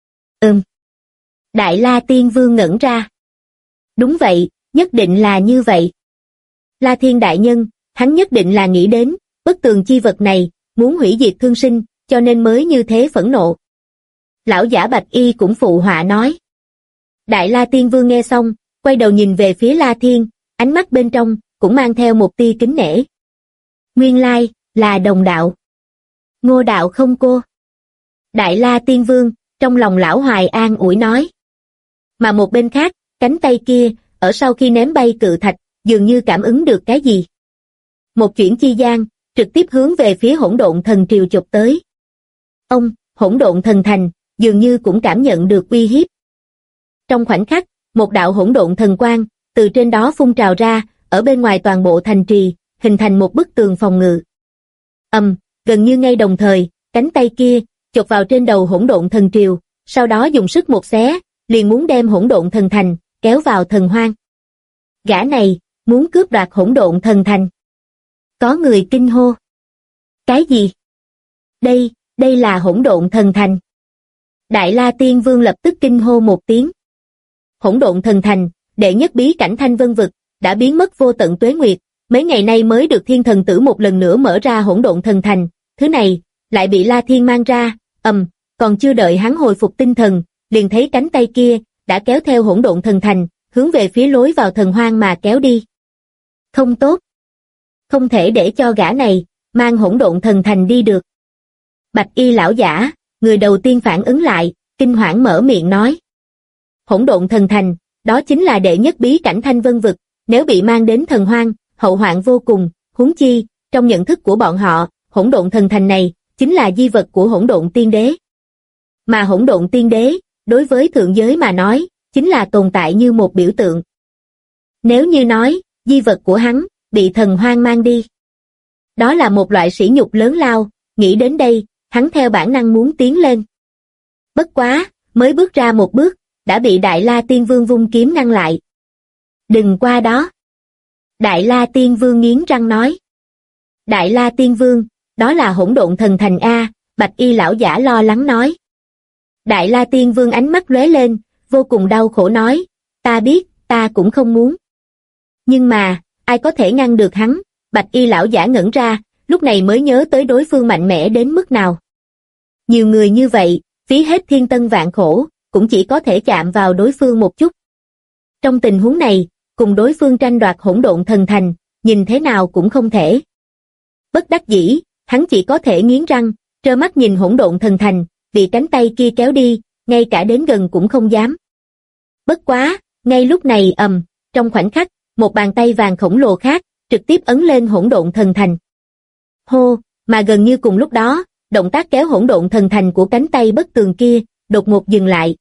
Đại La Tiên Vương ngẩn ra. Đúng vậy, nhất định là như vậy. La Thiên đại nhân, hắn nhất định là nghĩ đến, bức tường chi vật này, muốn hủy diệt thương sinh, cho nên mới như thế phẫn nộ. Lão giả Bạch Y cũng phụ họa nói. Đại La Tiên Vương nghe xong, quay đầu nhìn về phía La Thiên, ánh mắt bên trong, cũng mang theo một tia kính nể. Nguyên lai, là đồng đạo. Ngô đạo không cô. Đại La Tiên Vương, trong lòng lão Hoài an ủi nói. Mà một bên khác, cánh tay kia, ở sau khi ném bay cự thạch, dường như cảm ứng được cái gì. Một chuyển chi gian, trực tiếp hướng về phía Hỗn Độn Thần Triều chụp tới. Hỗn Độn Thần Thành, dường như cũng cảm nhận được uy hiếp. Trong khoảnh khắc, một đạo hỗn độn thần quang, từ trên đó phun trào ra, ở bên ngoài toàn bộ thành trì, hình thành một bức tường phòng ngự. Gần như ngay đồng thời, cánh tay kia, chộp vào trên đầu Hỗn Độn Thần Triều, sau đó dùng sức một xé, liền muốn đem Hỗn Độn Thần Thành, kéo vào thần hoang. Gã này, muốn cướp đoạt Hỗn Độn Thần Thành. Có người kinh hô. Cái gì? Đây là Hỗn Độn Thần Thành. Đại La Tiên Vương lập tức kinh hô một tiếng. Hỗn Độn Thần Thành, đệ nhất bí cảnh Thanh Vân Vực, đã biến mất vô tận tuế nguyệt, mấy ngày nay mới được Thiên Thần Tử một lần nữa mở ra Hỗn Độn Thần Thành, thứ này, lại bị La Thiên mang ra, còn chưa đợi hắn hồi phục tinh thần, liền thấy cánh tay kia, đã kéo theo Hỗn Độn Thần Thành, hướng về phía lối vào thần hoang mà kéo đi. Không tốt. Không thể để cho gã này, mang Hỗn Độn Thần Thành đi được. Bạch Y lão giả, người đầu tiên phản ứng lại, kinh hoảng mở miệng nói. Hỗn Độn Thần Thành, đó chính là đệ nhất bí cảnh Thanh Vân Vực, nếu bị mang đến thần hoang, hậu hoạn vô cùng, huống chi, trong nhận thức của bọn họ, hỗn độn thần thành này chính là di vật của hỗn độn tiên đế. Mà hỗn độn tiên đế, đối với thượng giới mà nói, chính là tồn tại như một biểu tượng. Nếu như nói, di vật của hắn, bị thần hoang mang đi. Đó là một loại sỉ nhục lớn lao, nghĩ đến đây, hắn theo bản năng muốn tiến lên. Bất quá, mới bước ra một bước, đã bị Đại La Tiên Vương vung kiếm ngăn lại. Đừng qua đó. Đại La Tiên Vương nghiến răng nói. Đại La Tiên Vương, đó là hỗn độn thần thành A, Bạch Y lão giả lo lắng nói. Đại La Tiên Vương ánh mắt lóe lên, vô cùng đau khổ nói, ta biết, ta cũng không muốn. Nhưng mà, ai có thể ngăn được hắn? Bạch Y lão giả ngẩn ra, lúc này mới nhớ tới đối phương mạnh mẽ đến mức nào. Nhiều người như vậy, phí hết thiên tân vạn khổ, cũng chỉ có thể chạm vào đối phương một chút. Trong tình huống này, cùng đối phương tranh đoạt hỗn độn thần thành, nhìn thế nào cũng không thể. Bất đắc dĩ, hắn chỉ có thể nghiến răng, trơ mắt nhìn hỗn độn thần thành, bị cánh tay kia kéo đi, ngay cả đến gần cũng không dám. Bất quá, ngay lúc này trong khoảnh khắc, một bàn tay vàng khổng lồ khác, trực tiếp ấn lên hỗn độn thần thành. Hô, mà gần như cùng lúc đó, động tác kéo hỗn độn thần thành của cánh tay bất tường kia, đột ngột dừng lại.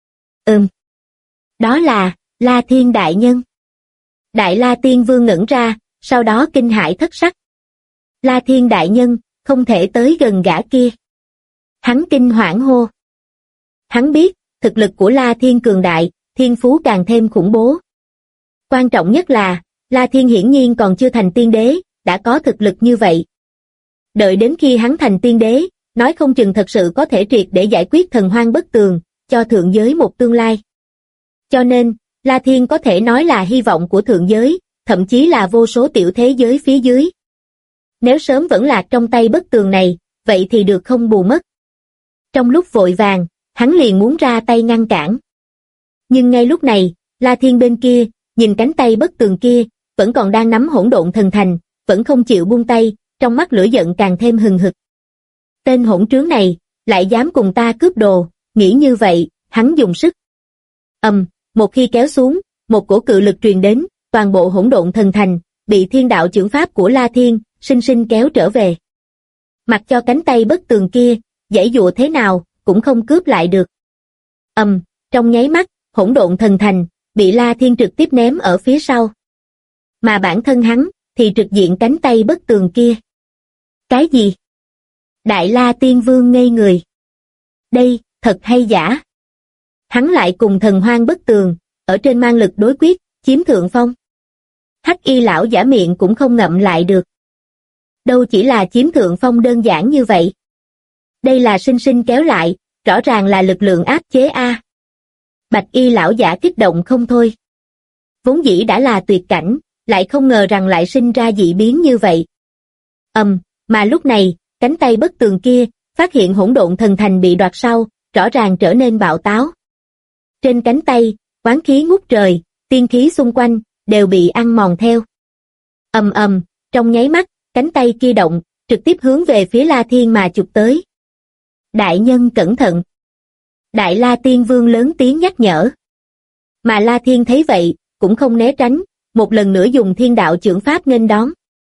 Đó là, La Thiên Đại Nhân. Đại La Tiên Vương ngẩn ra, sau đó kinh hãi thất sắc. La Thiên Đại Nhân, không thể tới gần gã kia. Hắn kinh hoảng hô. Hắn biết, thực lực của La Thiên cường đại, thiên phú càng thêm khủng bố. Quan trọng nhất là, La Thiên hiển nhiên còn chưa thành tiên đế, đã có thực lực như vậy. Đợi đến khi hắn thành tiên đế, nói không chừng thật sự có thể triệt để giải quyết thần hoang bất tường, cho thượng giới một tương lai. Cho nên, La Thiên có thể nói là hy vọng của thượng giới, thậm chí là vô số tiểu thế giới phía dưới. Nếu sớm vẫn lạc trong tay bất tường này, vậy thì được không bù mất. Trong lúc vội vàng, hắn liền muốn ra tay ngăn cản. Nhưng ngay lúc này, La Thiên bên kia, nhìn cánh tay bất tường kia, vẫn còn đang nắm hỗn độn thần thành, vẫn không chịu buông tay, trong mắt lửa giận càng thêm hừng hực. Tên hỗn trướng này, lại dám cùng ta cướp đồ, nghĩ như vậy, hắn dùng sức. Một khi kéo xuống, một cổ cự lực truyền đến, toàn bộ hỗn độn thần thành, bị thiên đạo chưởng pháp của La Thiên, sinh sinh kéo trở về. Mặc cho cánh tay bất tường kia, giãy dụa thế nào, cũng không cướp lại được. Trong nháy mắt, hỗn độn thần thành, bị La Thiên trực tiếp ném ở phía sau. Mà bản thân hắn, thì trực diện cánh tay bất tường kia. Cái gì? Đại La Tiên Vương ngây người. Đây, thật hay giả? Hắn lại cùng thần hoang bất tường, ở trên mang lực đối quyết, chiếm thượng phong. Hắc Y lão giả miệng cũng không ngậm lại được. Đâu chỉ là chiếm thượng phong đơn giản như vậy. Đây là sinh sinh kéo lại, rõ ràng là lực lượng áp chế A. Bạch Y lão giả kích động không thôi. Vốn dĩ đã là tuyệt cảnh, lại không ngờ rằng lại sinh ra dị biến như vậy. Mà lúc này, cánh tay bất tường kia, phát hiện hỗn độn thần thành bị đoạt sau, rõ ràng trở nên bạo táo. Trên cánh tay, oán khí ngút trời, tiên khí xung quanh, đều bị ăn mòn theo. Trong nháy mắt, cánh tay kia động, trực tiếp hướng về phía La Thiên mà chụp tới. Đại nhân cẩn thận. Đại La Tiên Vương lớn tiếng nhắc nhở. Mà La Thiên thấy vậy, cũng không né tránh, một lần nữa dùng thiên đạo chưởng pháp nghênh đón.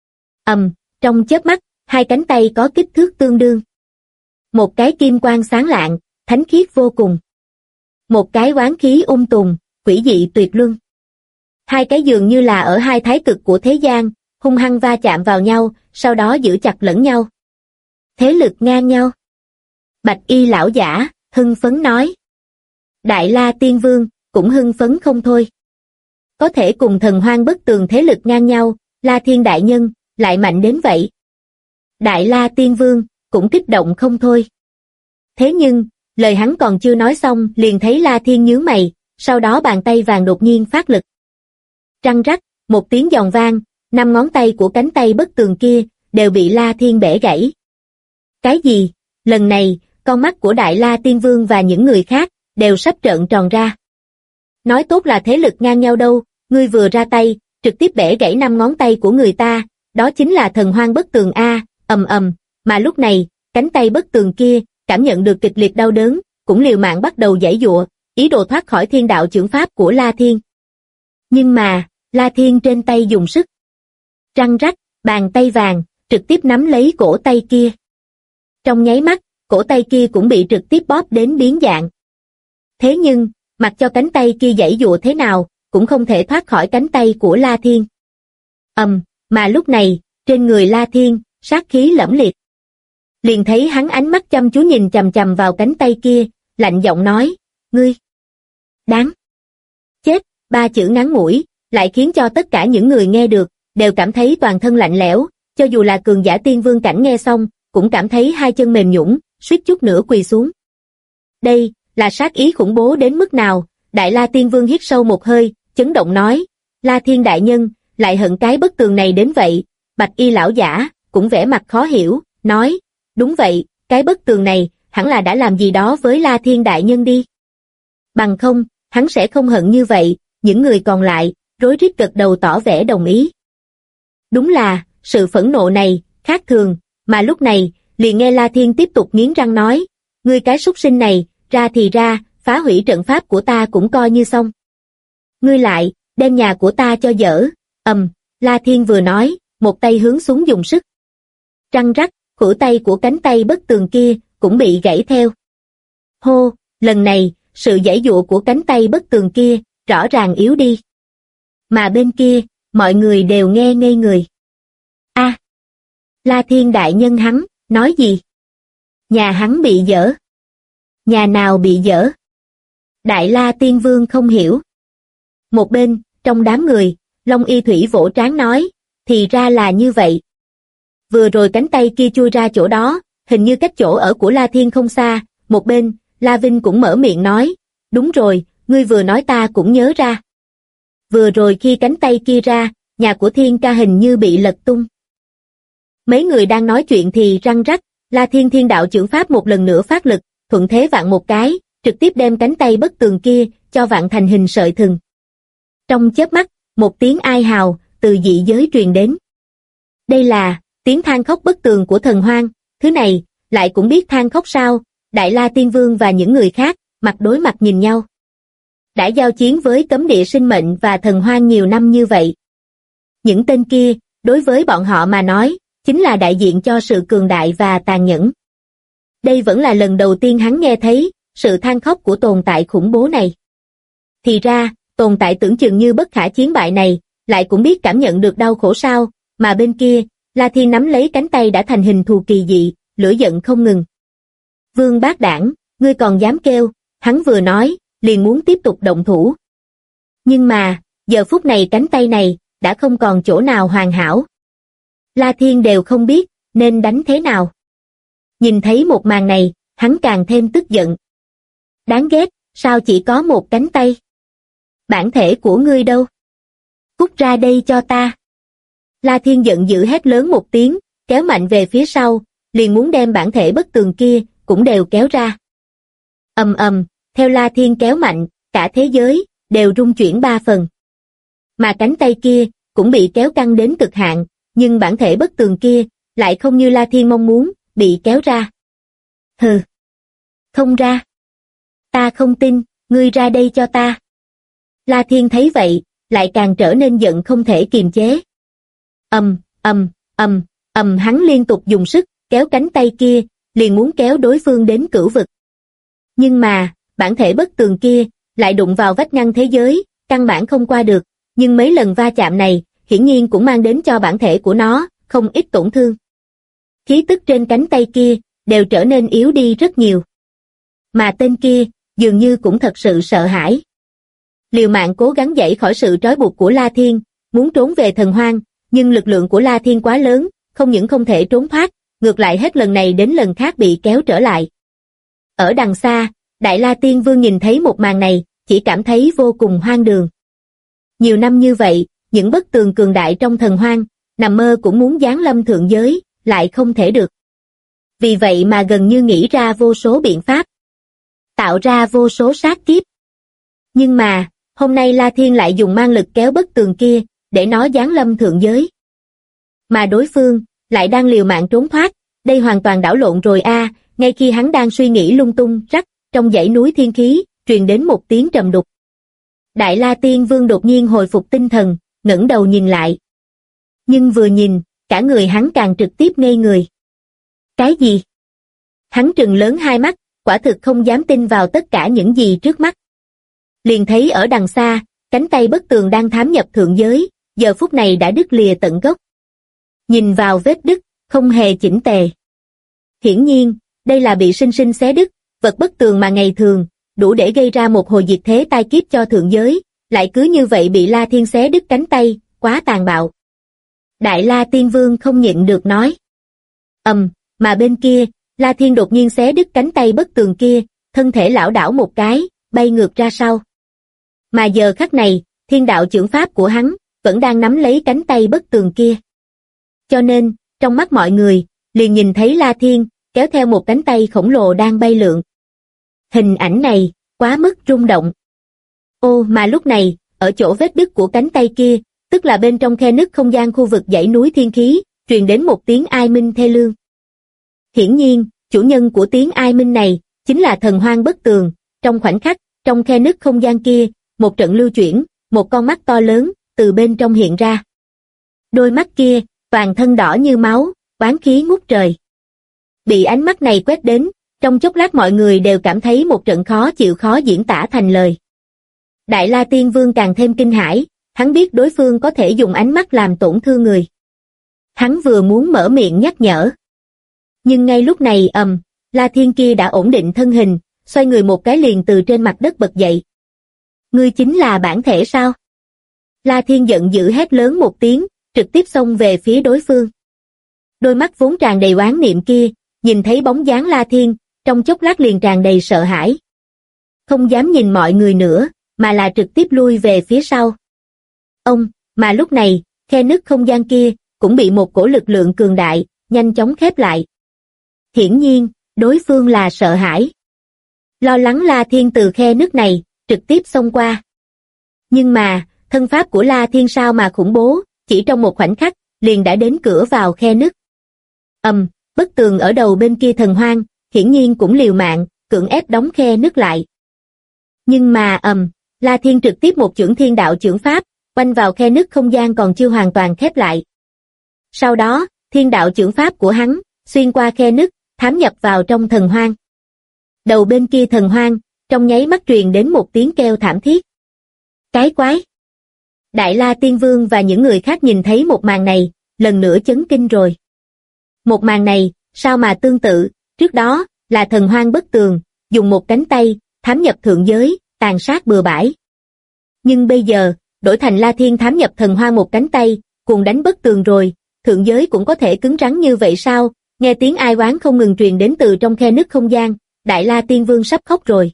Trong chớp mắt, hai cánh tay có kích thước tương đương. Một cái kim quang sáng lạng, thánh khiết vô cùng. Một cái oán khí tùm, quỷ dị tuyệt luân. Hai cái dường như là ở hai thái cực của thế gian, hung hăng va chạm vào nhau, sau đó giữ chặt lẫn nhau. Thế lực ngang nhau. Bạch Y lão giả, hưng phấn nói. Đại La Tiên Vương, cũng hưng phấn không thôi. Có thể cùng thần hoang bất tường thế lực ngang nhau, La Thiên Đại Nhân, lại mạnh đến vậy. Đại La Tiên Vương, cũng kích động không thôi. Thế nhưng, lời hắn còn chưa nói xong liền thấy La Thiên nhướng mày, sau đó bàn tay vàng đột nhiên phát lực. Răng rắc, một tiếng giòn vang, 5 ngón tay của cánh tay bất tường kia, đều bị La Thiên bẻ gãy. Cái gì? Lần này, con mắt của Đại La Tiên Vương và những người khác, đều sắp trợn tròn ra. Nói tốt là thế lực ngang nhau đâu, ngươi vừa ra tay, trực tiếp bẻ gãy 5 ngón tay của người ta, đó chính là thần hoang bất tường A, mà lúc này, cánh tay bất tường kia, cảm nhận được kịch liệt đau đớn, cũng liều mạng bắt đầu giãy giụa, ý đồ thoát khỏi thiên đạo chưởng pháp của La Thiên. Nhưng mà, La Thiên trên tay dùng sức. Răng rắc, bàn tay vàng, trực tiếp nắm lấy cổ tay kia. Trong nháy mắt, cổ tay kia cũng bị trực tiếp bóp đến biến dạng. Thế nhưng, mặc cho cánh tay kia giãy giụa thế nào, cũng không thể thoát khỏi cánh tay của La Thiên. Mà lúc này, trên người La Thiên, sát khí lẫm liệt. Liền thấy hắn ánh mắt chăm chú nhìn chằm chằm vào cánh tay kia, lạnh giọng nói, ngươi, đáng chết, ba chữ ngắn ngủi, lại khiến cho tất cả những người nghe được, đều cảm thấy toàn thân lạnh lẽo, cho dù là cường giả tiên vương cảnh nghe xong, cũng cảm thấy hai chân mềm nhũn, suýt chút nữa quỳ xuống. Đây, là sát ý khủng bố đến mức nào? Đại La Tiên Vương hít sâu một hơi, chấn động nói, La Thiên đại nhân, lại hận cái bức tường này đến vậy. Bạch y lão giả, cũng vẻ mặt khó hiểu, nói, đúng vậy, cái bức tường này, hẳn là đã làm gì đó với La Thiên đại nhân đi. Bằng không, hắn sẽ không hận như vậy. Những người còn lại, rối rít gật đầu tỏ vẻ đồng ý. Đúng là, sự phẫn nộ này, khác thường, mà lúc này, liền nghe La Thiên tiếp tục nghiến răng nói, ngươi cái súc sinh này, ra thì ra, phá hủy trận pháp của ta cũng coi như xong. Ngươi lại, đem nhà của ta cho dở, La Thiên vừa nói, một tay hướng xuống dùng sức. Răng rắc, khuỷu tay của cánh tay bức tường kia, cũng bị gãy theo. Hô, lần này, sự giãy giụa của cánh tay bức tường kia, rõ ràng yếu đi. Mà bên kia, mọi người đều nghe ngây người. La Thiên đại nhân hắn, nói gì? Nhà hắn bị dở. Nhà nào bị dở? Đại La Tiên Vương không hiểu. Một bên, trong đám người, Long Y Thủy vỗ trán nói, thì ra là như vậy. Vừa rồi cánh tay kia chui ra chỗ đó, hình như cách chỗ ở của La Thiên không xa. Một bên, La Vinh cũng mở miệng nói, đúng rồi, ngươi vừa nói ta cũng nhớ ra. Vừa rồi khi cánh tay kia ra, nhà của Thiên ca hình như bị lật tung. Mấy người đang nói chuyện thì răng rắc, La Thiên Thiên đạo chưởng pháp một lần nữa phát lực, thuận thế vặn một cái, trực tiếp đem cánh tay bức tường kia, cho vặn thành hình sợi thừng. Trong chớp mắt, một tiếng ai hào, từ dị giới truyền đến. Đây là, tiếng than khóc bức tường của thần hoang, thứ này, lại cũng biết than khóc sao? Đại La Tiên Vương và những người khác, mặt đối mặt nhìn nhau. Đã giao chiến với cấm địa sinh mệnh và thần hoang nhiều năm như vậy. Những tên kia, đối với bọn họ mà nói, chính là đại diện cho sự cường đại và tàn nhẫn. Đây vẫn là lần đầu tiên hắn nghe thấy, sự than khóc của tồn tại khủng bố này. Thì ra, tồn tại tưởng chừng như bất khả chiến bại này, lại cũng biết cảm nhận được đau khổ sao, mà bên kia, La Thiên nắm lấy cánh tay đã thành hình thù kỳ dị, lửa giận không ngừng. Vương bác đảng, ngươi còn dám kêu, hắn vừa nói, liền muốn tiếp tục động thủ. Nhưng mà, giờ phút này cánh tay này, đã không còn chỗ nào hoàn hảo. La Thiên đều không biết, nên đánh thế nào. Nhìn thấy một màn này, hắn càng thêm tức giận. Đáng ghét, sao chỉ có một cánh tay? Bản thể của ngươi đâu? Cút ra đây cho ta. La Thiên giận dữ hét lớn một tiếng, kéo mạnh về phía sau, liền muốn đem bản thể bất tường kia, cũng đều kéo ra. Theo La Thiên kéo mạnh, cả thế giới, đều rung chuyển 3 phần. Mà cánh tay kia, cũng bị kéo căng đến cực hạn, nhưng bản thể bất tường kia, lại không như La Thiên mong muốn, bị kéo ra. Hừ! Không ra! Ta không tin, ngươi ra đây cho ta! La Thiên thấy vậy, lại càng trở nên giận không thể kiềm chế. Hắn liên tục dùng sức, kéo cánh tay kia, liền muốn kéo đối phương đến cửu vực. Nhưng mà, bản thể bất tường kia, lại đụng vào vách ngăn thế giới, căn bản không qua được, nhưng mấy lần va chạm này, hiển nhiên cũng mang đến cho bản thể của nó, không ít tổn thương. Khí tức trên cánh tay kia, đều trở nên yếu đi rất nhiều. Mà tên kia, dường như cũng thật sự sợ hãi. Liều mạng cố gắng dậy khỏi sự trói buộc của La Thiên, muốn trốn về thần hoang, nhưng lực lượng của La Thiên quá lớn, không những không thể trốn thoát, ngược lại hết lần này đến lần khác bị kéo trở lại. Ở đằng xa, Đại La Tiên Vương nhìn thấy một màn này, chỉ cảm thấy vô cùng hoang đường. Nhiều năm như vậy, những bức tường cường đại trong thần hoang, nằm mơ cũng muốn giáng lâm thượng giới, lại không thể được. Vì vậy mà gần như nghĩ ra vô số biện pháp, tạo ra vô số sát kiếp. Nhưng mà, hôm nay La Thiên lại dùng mang lực kéo bức tường kia, để nó giáng lâm thượng giới. Mà đối phương, lại đang liều mạng trốn thoát, đây hoàn toàn đảo lộn rồi a. Ngay khi hắn đang suy nghĩ lung tung, rắc, trong dãy núi thiên khí, truyền đến một tiếng trầm đục. Đại La Tiên Vương đột nhiên hồi phục tinh thần, ngẩng đầu nhìn lại. Nhưng vừa nhìn, cả người hắn càng trực tiếp ngây người. Cái gì? Hắn trừng lớn hai mắt, quả thực không dám tin vào tất cả những gì trước mắt. Liền thấy ở đằng xa, cánh tay Bất Tường đang thám nhập thượng giới, giờ phút này đã đứt lìa tận gốc. Nhìn vào vết đứt, không hề chỉnh tề. Hiển nhiên, đây là bị sinh sinh xé đứt, vật bất tường mà ngày thường, đủ để gây ra một hồi diệt thế tai kiếp cho thượng giới, lại cứ như vậy bị La Thiên xé đứt cánh tay, quá tàn bạo. Đại La Tiên Vương không nhịn được nói. Mà bên kia, La Thiên đột nhiên xé đứt cánh tay Bất Tường kia, thân thể lảo đảo một cái, bay ngược ra sau. Mà giờ khắc này, thiên đạo chưởng pháp của hắn, vẫn đang nắm lấy cánh tay Bất Tường kia. Cho nên, trong mắt mọi người, liền nhìn thấy La Thiên, kéo theo một cánh tay khổng lồ đang bay lượn. Hình ảnh này, quá mức rung động. Ô mà lúc này, ở chỗ vết đứt của cánh tay kia, tức là bên trong khe nứt không gian khu vực dãy núi thiên khí, truyền đến một tiếng ai minh thê lương. Hiển nhiên, chủ nhân của tiếng ai minh này, chính là thần hoang Bất Tường. Trong khoảnh khắc, trong khe nứt không gian kia, một trận lưu chuyển, một con mắt to lớn, từ bên trong hiện ra. Đôi mắt kia, toàn thân đỏ như máu, oán khí ngút trời. Bị ánh mắt này quét đến, trong chốc lát mọi người đều cảm thấy một trận khó chịu khó diễn tả thành lời. Đại La Tiên Vương càng thêm kinh hãi, hắn biết đối phương có thể dùng ánh mắt làm tổn thương người. Hắn vừa muốn mở miệng nhắc nhở. Nhưng ngay lúc này La Thiên kia đã ổn định thân hình, xoay người một cái liền từ trên mặt đất bật dậy. Ngươi chính là bản thể sao? La Thiên giận dữ hét lớn một tiếng, trực tiếp xông về phía đối phương. Đôi mắt vốn tràn đầy oán niệm kia, nhìn thấy bóng dáng La Thiên, trong chốc lát liền tràn đầy sợ hãi. Không dám nhìn mọi người nữa, mà là trực tiếp lui về phía sau. Mà lúc này, khe nứt không gian kia, cũng bị một cổ lực lượng cường đại, nhanh chóng khép lại. Hiển nhiên, đối phương là sợ hãi. Lo lắng La Thiên từ khe nứt này, trực tiếp xông qua. Nhưng mà, thân pháp của La Thiên sao mà khủng bố, chỉ trong một khoảnh khắc, liền đã đến cửa vào khe nứt. Bất Tường ở đầu bên kia thần hoang, hiển nhiên cũng liều mạng, cưỡng ép đóng khe nứt lại. Nhưng mà La Thiên trực tiếp một chưởng thiên đạo chưởng pháp, quanh vào khe nứt không gian còn chưa hoàn toàn khép lại. Sau đó, thiên đạo chưởng pháp của hắn, xuyên qua khe nứt, thám nhập vào trong thần hoang. Đầu bên kia thần hoang, trong nháy mắt truyền đến một tiếng kêu thảm thiết. Cái quái! Đại La Tiên Vương và những người khác nhìn thấy một màn này, lần nữa chấn kinh rồi. Một màn này, sao mà tương tự, trước đó, là thần hoang Bất Tường, dùng một cánh tay, thám nhập thượng giới, tàn sát bừa bãi. Nhưng bây giờ, đổi thành La Thiên thám nhập thần hoang một cánh tay, cùng đánh Bất Tường rồi, thượng giới cũng có thể cứng rắn như vậy sao? Nghe tiếng ai oán không ngừng truyền đến từ trong khe nứt không gian, Đại La Tiên Vương sắp khóc rồi.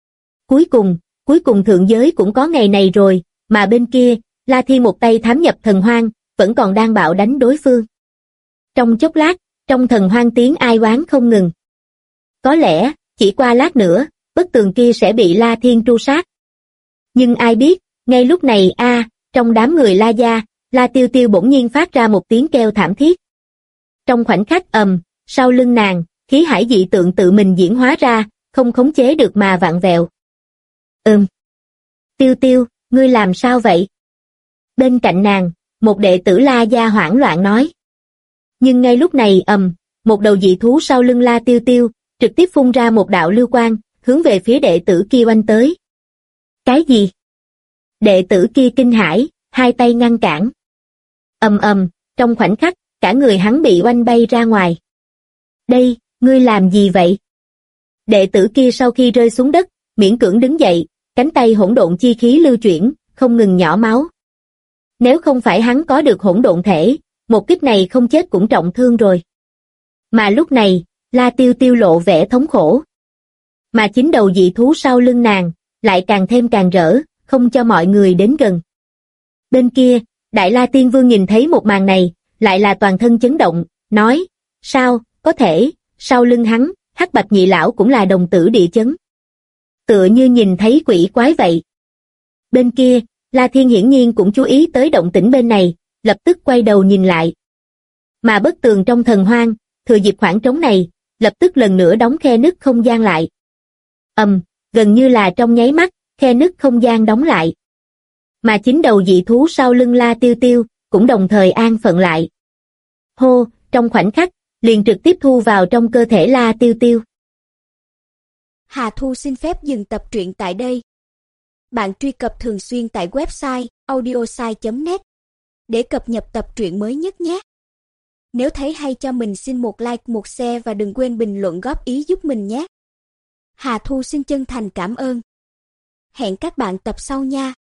Cuối cùng thượng giới cũng có ngày này rồi, mà bên kia, La Thiên một tay thám nhập thần hoang, vẫn còn đang bạo đánh đối phương. Trong chốc lát, trong thần hoang tiếng ai oán không ngừng. Có lẽ, chỉ qua lát nữa, Bất Tường kia sẽ bị La Thiên tru sát. Nhưng ai biết, ngay lúc này trong đám người La gia, La Tiêu Tiêu bỗng nhiên phát ra một tiếng kêu thảm thiết. Trong khoảnh khắc sau lưng nàng, khí hải dị tượng tự mình diễn hóa ra, không khống chế được mà vặn vẹo. Tiêu Tiêu, ngươi làm sao vậy? Bên cạnh nàng, một đệ tử La gia hoảng loạn nói. Nhưng ngay lúc này một đầu dị thú sau lưng La Tiêu Tiêu, trực tiếp phun ra một đạo lưu quang, hướng về phía đệ tử kia oanh tới. Cái gì? Đệ tử kia kinh hãi, hai tay ngăn cản. Trong khoảnh khắc, cả người hắn bị oanh bay ra ngoài. Đây, ngươi làm gì vậy? Đệ tử kia sau khi rơi xuống đất, miễn cưỡng đứng dậy, cánh tay hỗn độn chi khí lưu chuyển, không ngừng nhỏ máu. Nếu không phải hắn có được hỗn độn thể, một kích này không chết cũng trọng thương rồi. Mà lúc này, La Tiêu Tiêu lộ vẻ thống khổ. Mà chính đầu dị thú sau lưng nàng, lại càng thêm càng rỡ, không cho mọi người đến gần. Bên kia, Đại La Tiên Vương nhìn thấy một màn này, lại là toàn thân chấn động, nói, sao, có thể, sau lưng hắn, Hắc Bạch Nhị Lão cũng là đồng tử địa chấn. Tựa như nhìn thấy quỷ quái vậy. Bên kia, La Thiên hiển nhiên cũng chú ý tới động tĩnh bên này, lập tức quay đầu nhìn lại. Mà Bất Tường trong thần hoang, thừa dịp khoảng trống này, lập tức lần nữa đóng khe nứt không gian lại. Gần như là trong nháy mắt, khe nứt không gian đóng lại. Mà chính đầu dị thú sau lưng La Tiêu Tiêu, cũng đồng thời an phận lại. Hô, trong khoảnh khắc, liền trực tiếp thu vào trong cơ thể La Tiêu Tiêu. Hà Thu xin phép dừng tập truyện tại đây. Bạn truy cập thường xuyên tại website audiosai.net để cập nhật tập truyện mới nhất nhé. Nếu thấy hay cho mình xin một like, một share và đừng quên bình luận góp ý giúp mình nhé. Hà Thu xin chân thành cảm ơn. Hẹn các bạn tập sau nha.